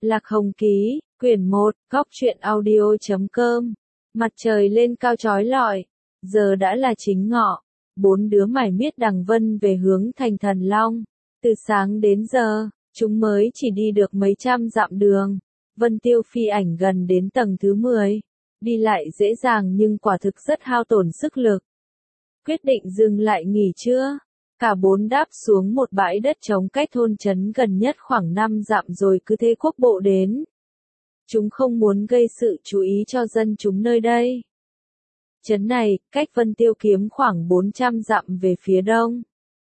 Lạc Hồng Ký, quyển 1, góc truyện audio.com. Mặt trời lên cao chói lọi, giờ đã là chính ngọ, bốn đứa mải miết đằng vân về hướng thành Thần Long. Từ sáng đến giờ, chúng mới chỉ đi được mấy trăm dặm đường. Vân Tiêu phi ảnh gần đến tầng thứ 10. Đi lại dễ dàng nhưng quả thực rất hao tổn sức lực. Quyết định dừng lại nghỉ trưa. Cả bốn đáp xuống một bãi đất trống cách thôn trấn gần nhất khoảng 5 dặm rồi cứ thế quốc bộ đến. Chúng không muốn gây sự chú ý cho dân chúng nơi đây. Trấn này, cách Vân Tiêu Kiếm khoảng 400 dặm về phía đông.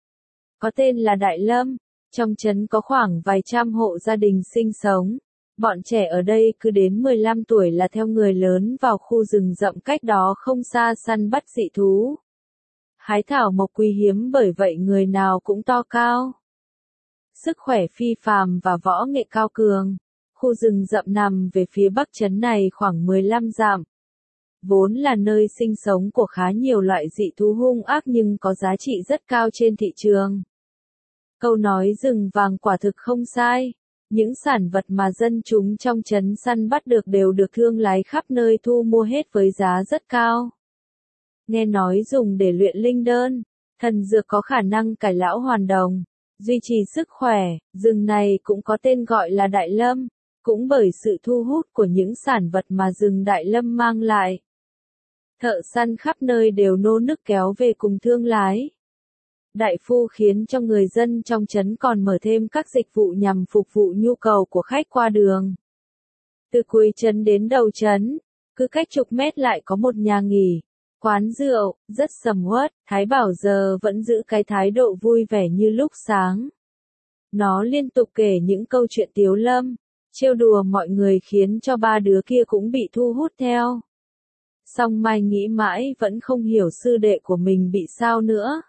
Có tên là Đại Lâm, trong trấn có khoảng vài trăm hộ gia đình sinh sống. Bọn trẻ ở đây cứ đến 15 tuổi là theo người lớn vào khu rừng rậm cách đó không xa săn bắt dị thú. Hái thảo mộc quý hiếm bởi vậy người nào cũng to cao. Sức khỏe phi phàm và võ nghệ cao cường. Khu rừng rậm nằm về phía bắc trấn này khoảng 15 dặm. Vốn là nơi sinh sống của khá nhiều loại dị thú hung ác nhưng có giá trị rất cao trên thị trường. Câu nói rừng vàng quả thực không sai. Những sản vật mà dân chúng trong trấn săn bắt được đều được thương lái khắp nơi thu mua hết với giá rất cao. Nghe nói dùng để luyện linh đơn, thần dược có khả năng cải lão hoàn đồng, duy trì sức khỏe, rừng này cũng có tên gọi là Đại Lâm, cũng bởi sự thu hút của những sản vật mà rừng Đại Lâm mang lại. Thợ săn khắp nơi đều nô nức kéo về cùng thương lái. Đại phu khiến cho người dân trong trấn còn mở thêm các dịch vụ nhằm phục vụ nhu cầu của khách qua đường. Từ cuối trấn đến đầu trấn, cứ cách chục mét lại có một nhà nghỉ, quán rượu, rất sầm uất. Thái Bảo giờ vẫn giữ cái thái độ vui vẻ như lúc sáng. Nó liên tục kể những câu chuyện tiếu lâm, trêu đùa mọi người khiến cho ba đứa kia cũng bị thu hút theo. Song Mai nghĩ mãi vẫn không hiểu sư đệ của mình bị sao nữa.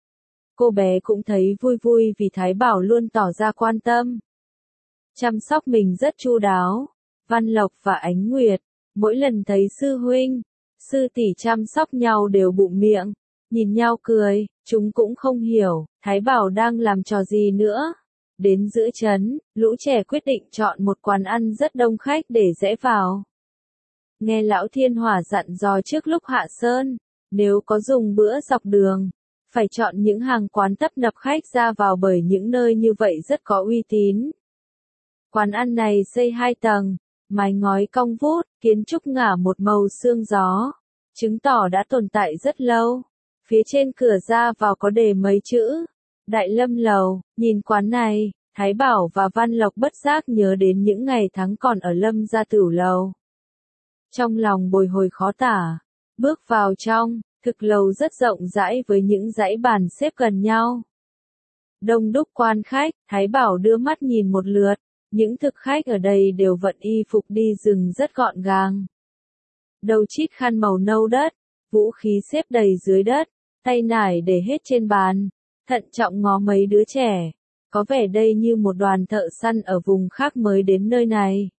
Cô bé cũng thấy vui vui vì Thái Bảo luôn tỏ ra quan tâm. Chăm sóc mình rất chu đáo. Văn Lộc và Ánh Nguyệt, mỗi lần thấy sư huynh, sư tỷ chăm sóc nhau đều bụm miệng, nhìn nhau cười, chúng cũng không hiểu, Thái Bảo đang làm trò gì nữa. Đến giữa trấn, lũ trẻ quyết định chọn một quán ăn rất đông khách để rẽ vào. Nghe Lão Thiên Hỏa dặn dò trước lúc hạ sơn, nếu có dùng bữa dọc đường, phải chọn những hàng quán tấp nập khách ra vào bởi những nơi như vậy rất có uy tín. Quán ăn này xây 2 tầng, mái ngói cong vút, kiến trúc ngả một màu sương gió, chứng tỏ đã tồn tại rất lâu. Phía trên cửa ra vào có đề mấy chữ, Đại Lâm Lầu. Nhìn quán này, Thái Bảo và Văn Lộc bất giác nhớ đến những ngày tháng còn ở Lâm Gia Tửu Lầu. Trong lòng bồi hồi khó tả, bước vào trong, thực lầu rất rộng rãi với những dãy bàn xếp gần nhau. Đông đúc quan khách, Thái Bảo đưa mắt nhìn một lượt, những thực khách ở đây đều vận y phục đi rừng rất gọn gàng. Đầu chít khăn màu nâu đất, vũ khí xếp đầy dưới đất, tay nải để hết trên bàn, thận trọng ngó mấy đứa trẻ, có vẻ đây như một đoàn thợ săn ở vùng khác mới đến nơi này.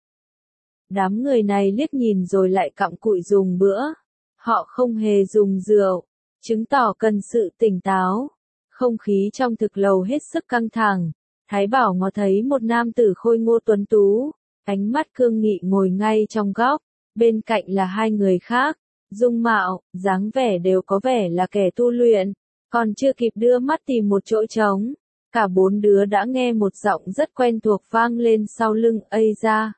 Đám người này liếc nhìn rồi lại cặm cụi dùng bữa. Họ không hề dùng rượu, chứng tỏ cần sự tỉnh táo. Không khí trong thực lầu hết sức căng thẳng. Thái Bảo ngó thấy một nam tử khôi ngô tuấn tú, ánh mắt cương nghị ngồi ngay trong góc, bên cạnh là 2 người khác, dung mạo, dáng vẻ đều có vẻ là kẻ tu luyện, còn chưa kịp đưa mắt tìm một chỗ trống, cả 4 đứa đã nghe một giọng rất quen thuộc vang lên sau lưng. Ây da!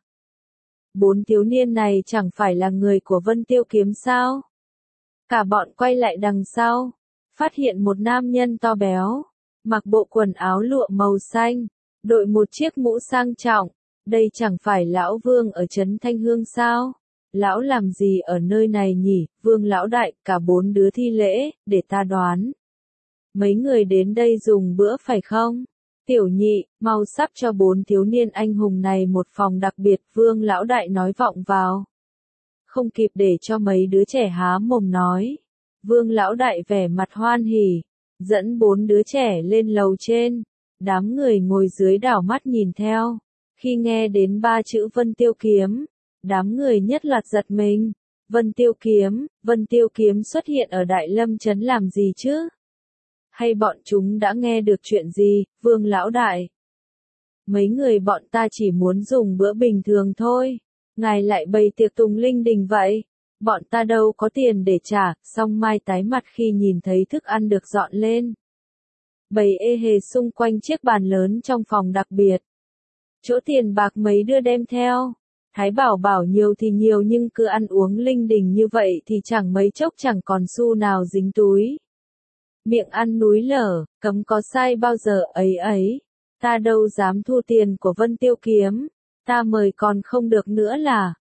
4 thiếu niên này chẳng phải là người của Vân Tiêu Kiếm sao? Cả bọn quay lại đằng sau, phát hiện một nam nhân to béo, mặc bộ quần áo lụa màu xanh, đội một chiếc mũ sang trọng. Đây chẳng phải lão Vương ở trấn Thanh Hương sao? Lão làm gì ở nơi này nhỉ? Vương lão đại, cả 4 đứa thi lễ, để ta đoán. Mấy người đến đây dùng bữa phải không? Tiểu nhị, mau sắp cho 4 thiếu niên anh hùng này một phòng đặc biệt, Vương lão đại nói vọng vào. Không kịp để cho mấy đứa trẻ há mồm nói. Vương lão đại vẻ mặt hoan hỉ, dẫn 4 đứa trẻ lên lầu trên. Đám người ngồi dưới đảo mắt nhìn theo. Khi nghe đến 3 chữ Vân Tiêu Kiếm, đám người nhất loạt giật mình. Vân Tiêu Kiếm xuất hiện ở Đại Lâm trấn làm gì chứ? Hay bọn chúng đã nghe được chuyện gì, Vương lão đại? mấy người bọn ta chỉ muốn dùng bữa bình thường thôi. Ngài lại bày tiệc tùng linh đình vậy. Bọn ta đâu có tiền để trả, song Mai tái mặt khi nhìn thấy thức ăn được dọn lên. Bày ê hề xung quanh chiếc bàn lớn trong phòng đặc biệt. Chỗ tiền bạc mấy đứa đem theo. Thái Bảo bảo nhiều thì nhiều nhưng cứ ăn uống linh đình như vậy thì chẳng mấy chốc chẳng còn xu nào dính túi. Miệng ăn núi lở, cấm có sai bao giờ ấy ấy. Ta đâu dám thu tiền của Vân Tiêu Kiếm. Ta mời còn không được nữa là.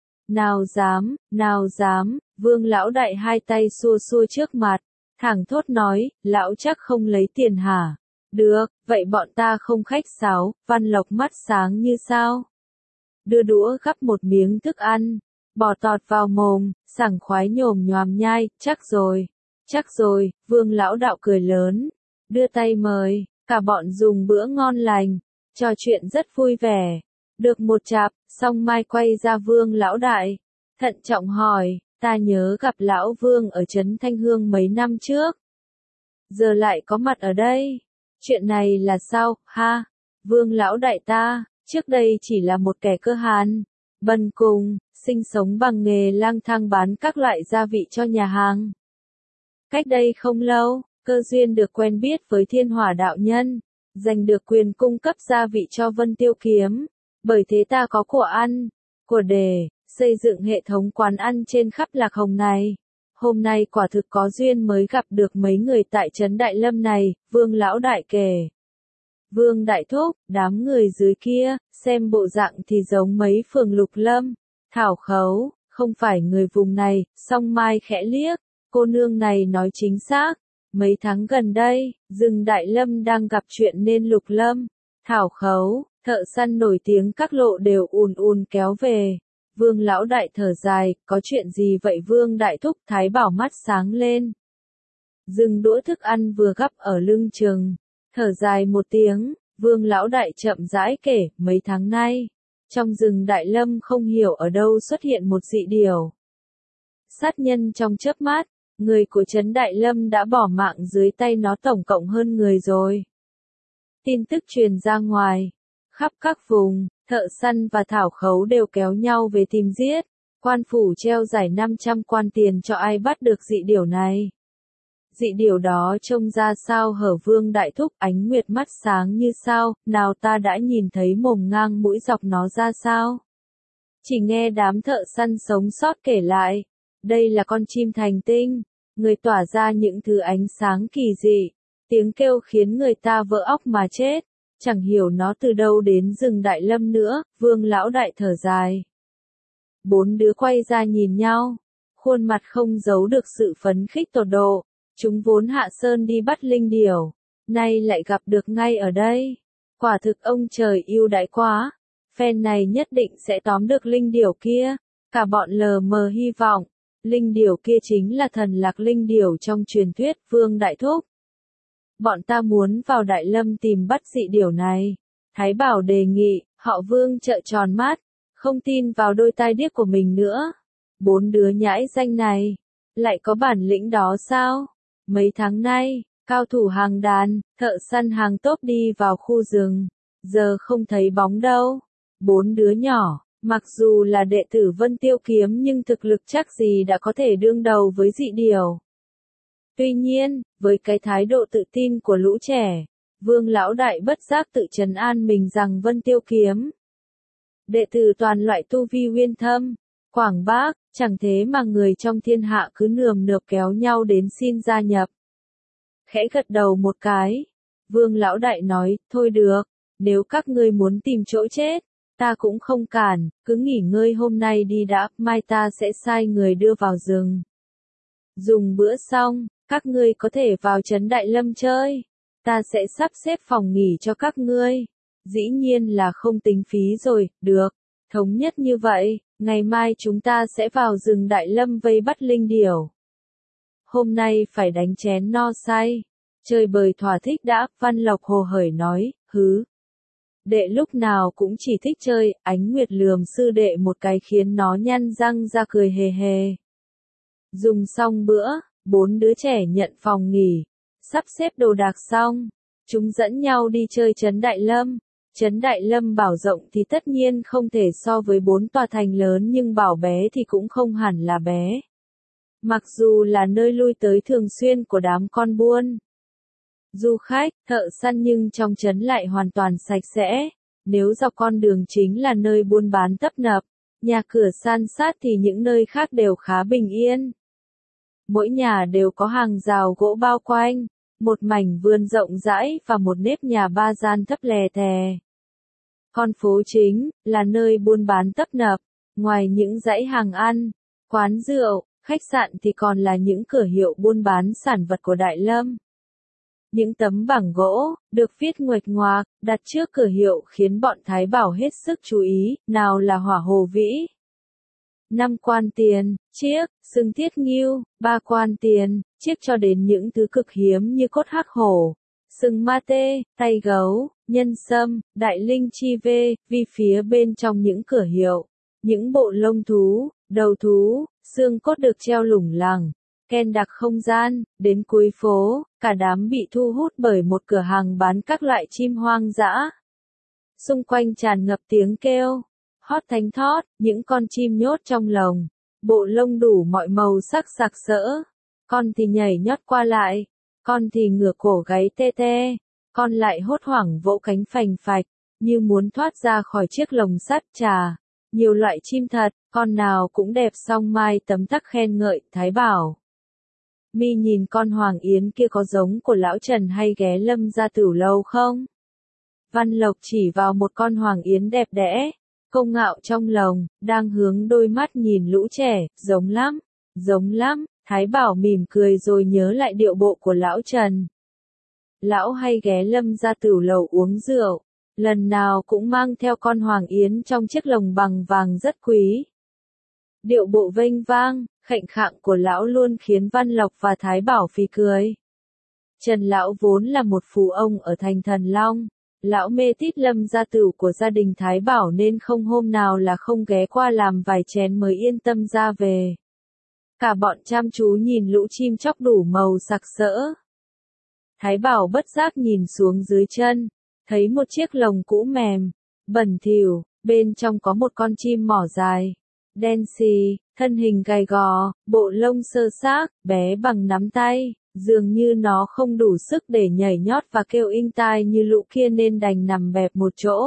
Nào dám, Vương lão đại hai tay xua xua trước mặt. Thẳng thốt nói, lão chắc không lấy tiền hả? Được, vậy bọn ta không khách sáo, Văn Lộc mắt sáng như sao. Đưa đũa gắp một miếng thức ăn, bỏ tọt vào mồm, sảng khoái nhồm nhoàm nhai, chắc rồi, Vương lão đạo cười lớn, đưa tay mời, cả bọn dùng bữa ngon lành, trò chuyện rất vui vẻ. Được một chạp, xong Mai quay ra Vương lão đại, thận trọng hỏi, ta nhớ gặp lão Vương ở trấn Thanh Hương mấy năm trước. Giờ lại có mặt ở đây. Chuyện này là sao, ha? Vương lão đại ta, trước đây chỉ là một kẻ cơ hàn, bần cùng, sinh sống bằng nghề lang thang bán các loại gia vị cho nhà hàng. Cách đây không lâu, cơ duyên được quen biết với Thiên Hỏa đạo nhân, giành được quyền cung cấp gia vị cho Vân Tiêu Kiếm. Bởi thế ta có của ăn, của để, xây dựng hệ thống quán ăn trên khắp Lạc Hồng này. Hôm nay quả thực có duyên mới gặp được mấy người tại trấn Đại Lâm này, Vương lão đại kể. Vương đại thúc, đám người dưới kia, xem bộ dạng thì giống mấy phường Lục Lâm, Thảo Khấu, không phải người vùng này, song Mai khẽ liếc, cô nương này nói chính xác. Mấy tháng gần đây, rừng Đại Lâm đang gặp chuyện nên Lục Lâm, Thảo Khấu, thợ săn nổi tiếng các lộ đều ùn kéo về. Vương lão đại thở dài, có chuyện gì vậy Vương đại thúc? Thái Bảo mắt sáng lên. Dừng đũa thức ăn vừa gắp ở lưng chừng, thở dài một tiếng, Vương lão đại chậm rãi kể, mấy tháng nay, trong rừng Đại Lâm không hiểu ở đâu xuất hiện một dị điểu. Sát nhân trong chớp mắt, người của trấn Đại Lâm đã bỏ mạng dưới tay nó tổng cộng hơn người rồi. Tin tức truyền ra ngoài, khắp các vùng, thợ săn và Thảo Khấu đều kéo nhau về tìm giết. Quan phủ treo giải 500 quan tiền cho ai bắt được dị điểu này. Dị điểu đó trông ra sao hở Vương đại thúc? Ánh nguyệt mắt sáng như sao, nào ta đã nhìn thấy mồm ngang mũi dọc nó ra sao. Chỉ nghe đám thợ săn sống sót kể lại, đây là con chim thành tinh, người tỏa ra những thứ ánh sáng kỳ dị, tiếng kêu khiến người ta vỡ óc mà chết. Chẳng hiểu nó từ đâu đến rừng Đại Lâm nữa, Vương lão đại thở dài. Bốn đứa quay ra nhìn nhau, khuôn mặt không giấu được sự phấn khích tột độ. Chúng vốn hạ sơn đi bắt linh điểu, nay lại gặp được ngay ở đây. Quả thực ông trời yêu đãi quá, phen này nhất định sẽ tóm được linh điểu kia. Cả bọn lờ mờ hy vọng, linh điểu kia chính là thần lạc linh điểu trong truyền thuyết. Vương đại thúc, bọn ta muốn vào Đại Lâm tìm bắt dị điểu này. Thái Bảo đề nghị, họ Vương trợn tròn mắt, không tin vào đôi tai điếc của mình nữa. Bốn đứa nhãi danh này, lại có bản lĩnh đó sao? Mấy tháng nay, cao thủ hàng đàn, thợ săn hàng tốp đi vào khu rừng, giờ không thấy bóng đâu. Bốn đứa nhỏ, mặc dù là đệ tử Vân Tiêu Kiếm nhưng thực lực chắc gì đã có thể đương đầu với dị điểu. Tuy nhiên, với cái thái độ tự tin của lũ trẻ, Vương lão đại bất giác tự trấn an mình rằng Vân Tiêu Kiếm, đệ tử toàn loại tu vi uyên thâm, quảng bác, chẳng thế mà người trong thiên hạ cứ nườm nượp kéo nhau đến xin gia nhập. Khẽ gật đầu một cái, Vương lão đại nói, thôi được, nếu các ngươi muốn tìm chỗ chết, ta cũng không cản, cứ nghỉ ngơi hôm nay đi đã, mai ta sẽ sai người đưa vào rừng. Dùng bữa xong, các ngươi có thể vào trấn Đại Lâm chơi, ta sẽ sắp xếp phòng nghỉ cho các ngươi. Dĩ nhiên là không tính phí rồi, được, thống nhất như vậy, ngày mai chúng ta sẽ vào rừng Đại Lâm vây bắt linh điểu. Hôm nay phải đánh chén no say, chơi bời thỏa thích đã, Văn Lộc hồ hởi nói, hứ. Đệ lúc nào cũng chỉ thích chơi, Ánh Nguyệt lườm sư đệ một cái khiến nó nhăn răng ra cười hề hề. Dùng xong bữa, bốn đứa trẻ nhận phòng nghỉ, sắp xếp đồ đạc xong, chúng dẫn nhau đi chơi trấn Đại Lâm. Trấn Đại Lâm bảo rộng thì tất nhiên không thể so với 4 tòa thành lớn nhưng bảo bé thì cũng không hẳn là bé. Mặc dù là nơi lui tới thường xuyên của đám con buôn, du khách, thợ săn nhưng trong trấn lại hoàn toàn sạch sẽ. Nếu dọc con đường chính là nơi buôn bán tấp nập, nhà cửa san sát thì những nơi khác đều khá bình yên. Mỗi nhà đều có hàng rào gỗ bao quanh, một mảnh vườn rộng rãi và một nếp nhà ba gian thấp lè thè. Con phố chính là nơi buôn bán tấp nập, ngoài những dãy hàng ăn, quán rượu, khách sạn thì còn là những cửa hiệu buôn bán sản vật của Đại Lâm. Những tấm bảng gỗ, được viết nguệch ngoạc, đặt trước cửa hiệu khiến bọn Thái Bảo hết sức chú ý, nào là hỏa hồ vĩ, 5 quan tiền, chiếc, sừng thiết ngưu, 3 quan tiền, chiếc cho đến những thứ cực hiếm như cốt hắc hổ, sừng ma tê, tay gấu, nhân sâm, đại linh chi vê, vì phía bên trong những cửa hiệu, những bộ lông thú, đầu thú, xương cốt được treo lủng lẳng, ken đặc không gian, đến cuối phố, cả đám bị thu hút bởi một cửa hàng bán các loại chim hoang dã. Xung quanh tràn ngập tiếng kêu, hót thánh thót, những con chim nhốt trong lồng, bộ lông đủ mọi màu sắc sặc sỡ, con thì nhảy nhót qua lại, con thì ngửa cổ gáy tê tê, con lại hốt hoảng vỗ cánh phành phạch, như muốn thoát ra khỏi chiếc lồng sắt trà. Nhiều loại chim thật, con nào cũng đẹp song mai tấm tắc khen ngợi, Thái Bảo. Mi nhìn con Hoàng Yến kia có giống của lão Trần hay ghé Lâm gia Tửu lâu không? Văn Lộc chỉ vào một con Hoàng Yến đẹp đẽ, công ngạo trong lồng, đang hướng đôi mắt nhìn lũ trẻ, giống lắm, giống lắm. Thái Bảo mỉm cười rồi nhớ lại điệu bộ của lão Trần. Lão hay ghé Lâm gia Tửu lầu uống rượu, lần nào cũng mang theo con Hoàng Yến trong chiếc lồng bằng vàng rất quý. Điệu bộ vênh vang, khệnh khạng của lão luôn khiến Văn Lộc và Thái Bảo phì cười. Trần lão vốn là một phú ông ở thành Thần Long, lão mê tít Lâm gia Tửu của gia đình Thái Bảo nên không hôm nào là không ghé qua làm vài chén mới yên tâm ra về. Cả bọn chăm chú nhìn lũ chim chóc đủ màu sặc sỡ. Thái Bảo bất giác nhìn xuống dưới chân, thấy một chiếc lồng cũ mềm, bẩn thỉu, bên trong có một con chim mỏ dài, đen xì, thân hình gầy gò, bộ lông sơ xác, bé bằng nắm tay, dường như nó không đủ sức để nhảy nhót và kêu inh tai như lũ kia nên đành nằm bẹp một chỗ.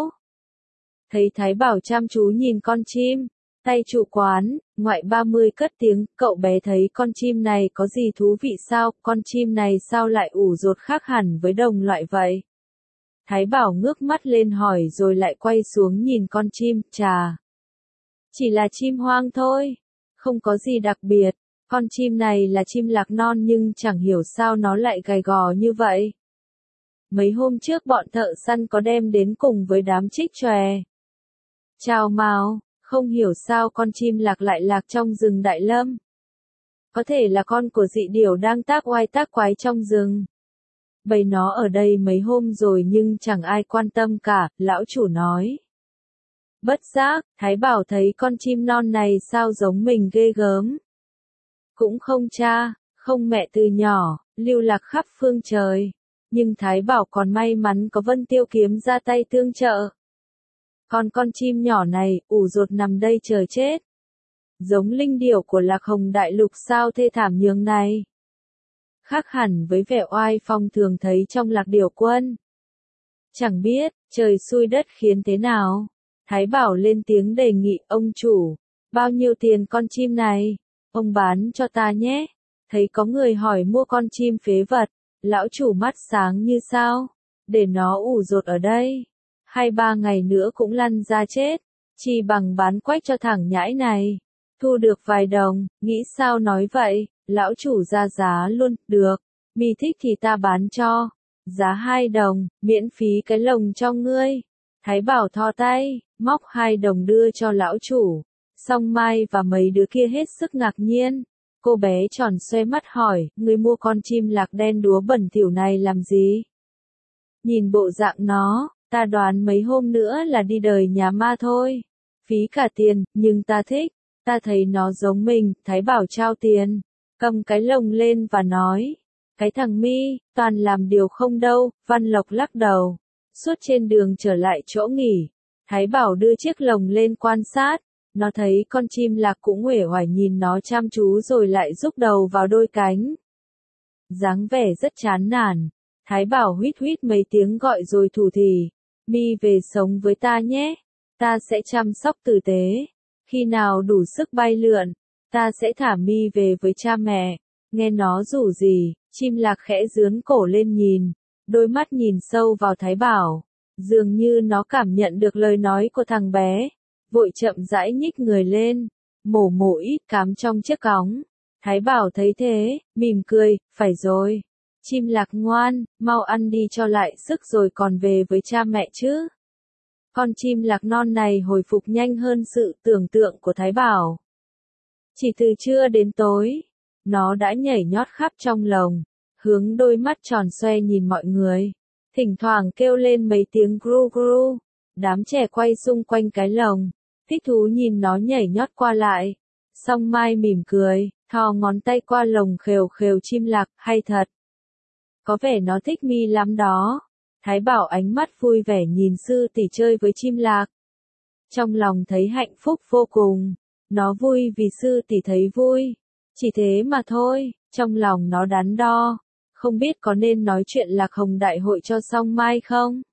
Thấy Thái Bảo chăm chú nhìn con chim, tay chủ quán, ngoại 30 cất tiếng, cậu bé thấy con chim này có gì thú vị sao, con chim này sao lại ủ rột khác hẳn với đồng loại vậy? Thái Bảo ngước mắt lên hỏi rồi lại quay xuống nhìn con chim, chà. Chỉ là chim hoang thôi, không có gì đặc biệt, con chim này là chim lạc non nhưng chẳng hiểu sao nó lại gầy gò như vậy. Mấy hôm trước bọn thợ săn có đem đến cùng với đám trích chòe. Chào mào, không hiểu sao con chim lạc lại lạc trong rừng Đại Lâm. Có thể là con của dị điểu đang tác oai tác quái trong rừng. Bầy nó ở đây mấy hôm rồi nhưng chẳng ai quan tâm cả, lão chủ nói. Bất giác, Thái Bảo thấy con chim non này sao giống mình ghê gớm. Cũng không cha, không mẹ từ nhỏ, lưu lạc khắp phương trời. Nhưng Thái Bảo còn may mắn có Vân Tiêu Kiếm ra tay tương trợ. Còn con chim nhỏ này, ủ rột nằm đây chờ chết. Giống linh điểu của Lạc Hồng Đại Lục sao thê thảm nhường này. Khác hẳn với vẻ oai phong thường thấy trong Lạc Điểu Quân. Chẳng biết, trời xui đất khiến thế nào. Thái Bảo lên tiếng đề nghị, ông chủ, bao nhiêu tiền con chim này? Ông bán cho ta nhé. Thấy có người hỏi mua con chim phế vật, lão chủ mắt sáng như sao? Để nó ủ rột ở đây. 2-3 ngày nữa cũng lăn ra chết. Chỉ bằng bán quách cho thằng nhãi này. Thu được vài đồng, nghĩ sao nói vậy? Lão chủ ra giá luôn, được. Mi thích thì ta bán cho. Giá 2 đồng, miễn phí cái lồng cho ngươi. Thái Bảo thò tay, móc 2 đồng đưa cho lão chủ. Song Mai và mấy đứa kia hết sức ngạc nhiên. Cô bé tròn xoe mắt hỏi, ngươi mua con chim lạc đen đúa bẩn thỉu này làm gì? Nhìn bộ dạng nó, ta đoán mấy hôm nữa là đi đời nhà ma thôi. Phí cả tiền, nhưng ta thích. Ta thấy nó giống mình, Thái Bảo trao tiền. Cầm cái lồng lên và nói. Cái thằng Mi, toàn làm điều không đâu, Văn Lộc lắc đầu. Suốt trên đường trở lại chỗ nghỉ, Thái Bảo đưa chiếc lồng lên quan sát, nó thấy con chim lạc cũng uể oải nhìn nó chăm chú rồi lại rúc đầu vào đôi cánh. Dáng vẻ rất chán nản, Thái Bảo huýt huýt mấy tiếng gọi rồi thủ thỉ, mi về sống với ta nhé, ta sẽ chăm sóc tử tế, khi nào đủ sức bay lượn, ta sẽ thả mi về với cha mẹ. Nghe nó rủ gì, chim lạc khẽ dướn cổ lên nhìn, đôi mắt nhìn sâu vào Thái Bảo, dường như nó cảm nhận được lời nói của thằng bé, vội chậm rãi nhích người lên, mổ mổ ít cám trong chiếc cóng. Thái Bảo thấy thế, mỉm cười, phải rồi. Chim lạc ngoan, mau ăn đi cho lại sức rồi còn về với cha mẹ chứ. Con chim lạc non này hồi phục nhanh hơn sự tưởng tượng của Thái Bảo. Chỉ từ trưa đến tối, nó đã nhảy nhót khắp trong lồng, hướng đôi mắt tròn xoe nhìn mọi người. Thỉnh thoảng kêu lên mấy tiếng gru gru, đám trẻ quay xung quanh cái lồng, thích thú nhìn nó nhảy nhót qua lại. Song Mai mỉm cười, thò ngón tay qua lồng khều khều chim lạc, hay thật. Có vẻ nó thích mi lắm đó. Thái Bảo ánh mắt vui vẻ nhìn sư tỷ chơi với chim lạc. Trong lòng thấy hạnh phúc vô cùng. Nó vui vì sư tỷ thấy vui. Chỉ thế mà thôi, trong lòng nó đắn đo. Không biết có nên nói chuyện Lạc Hồng đại hội cho Song Mai không?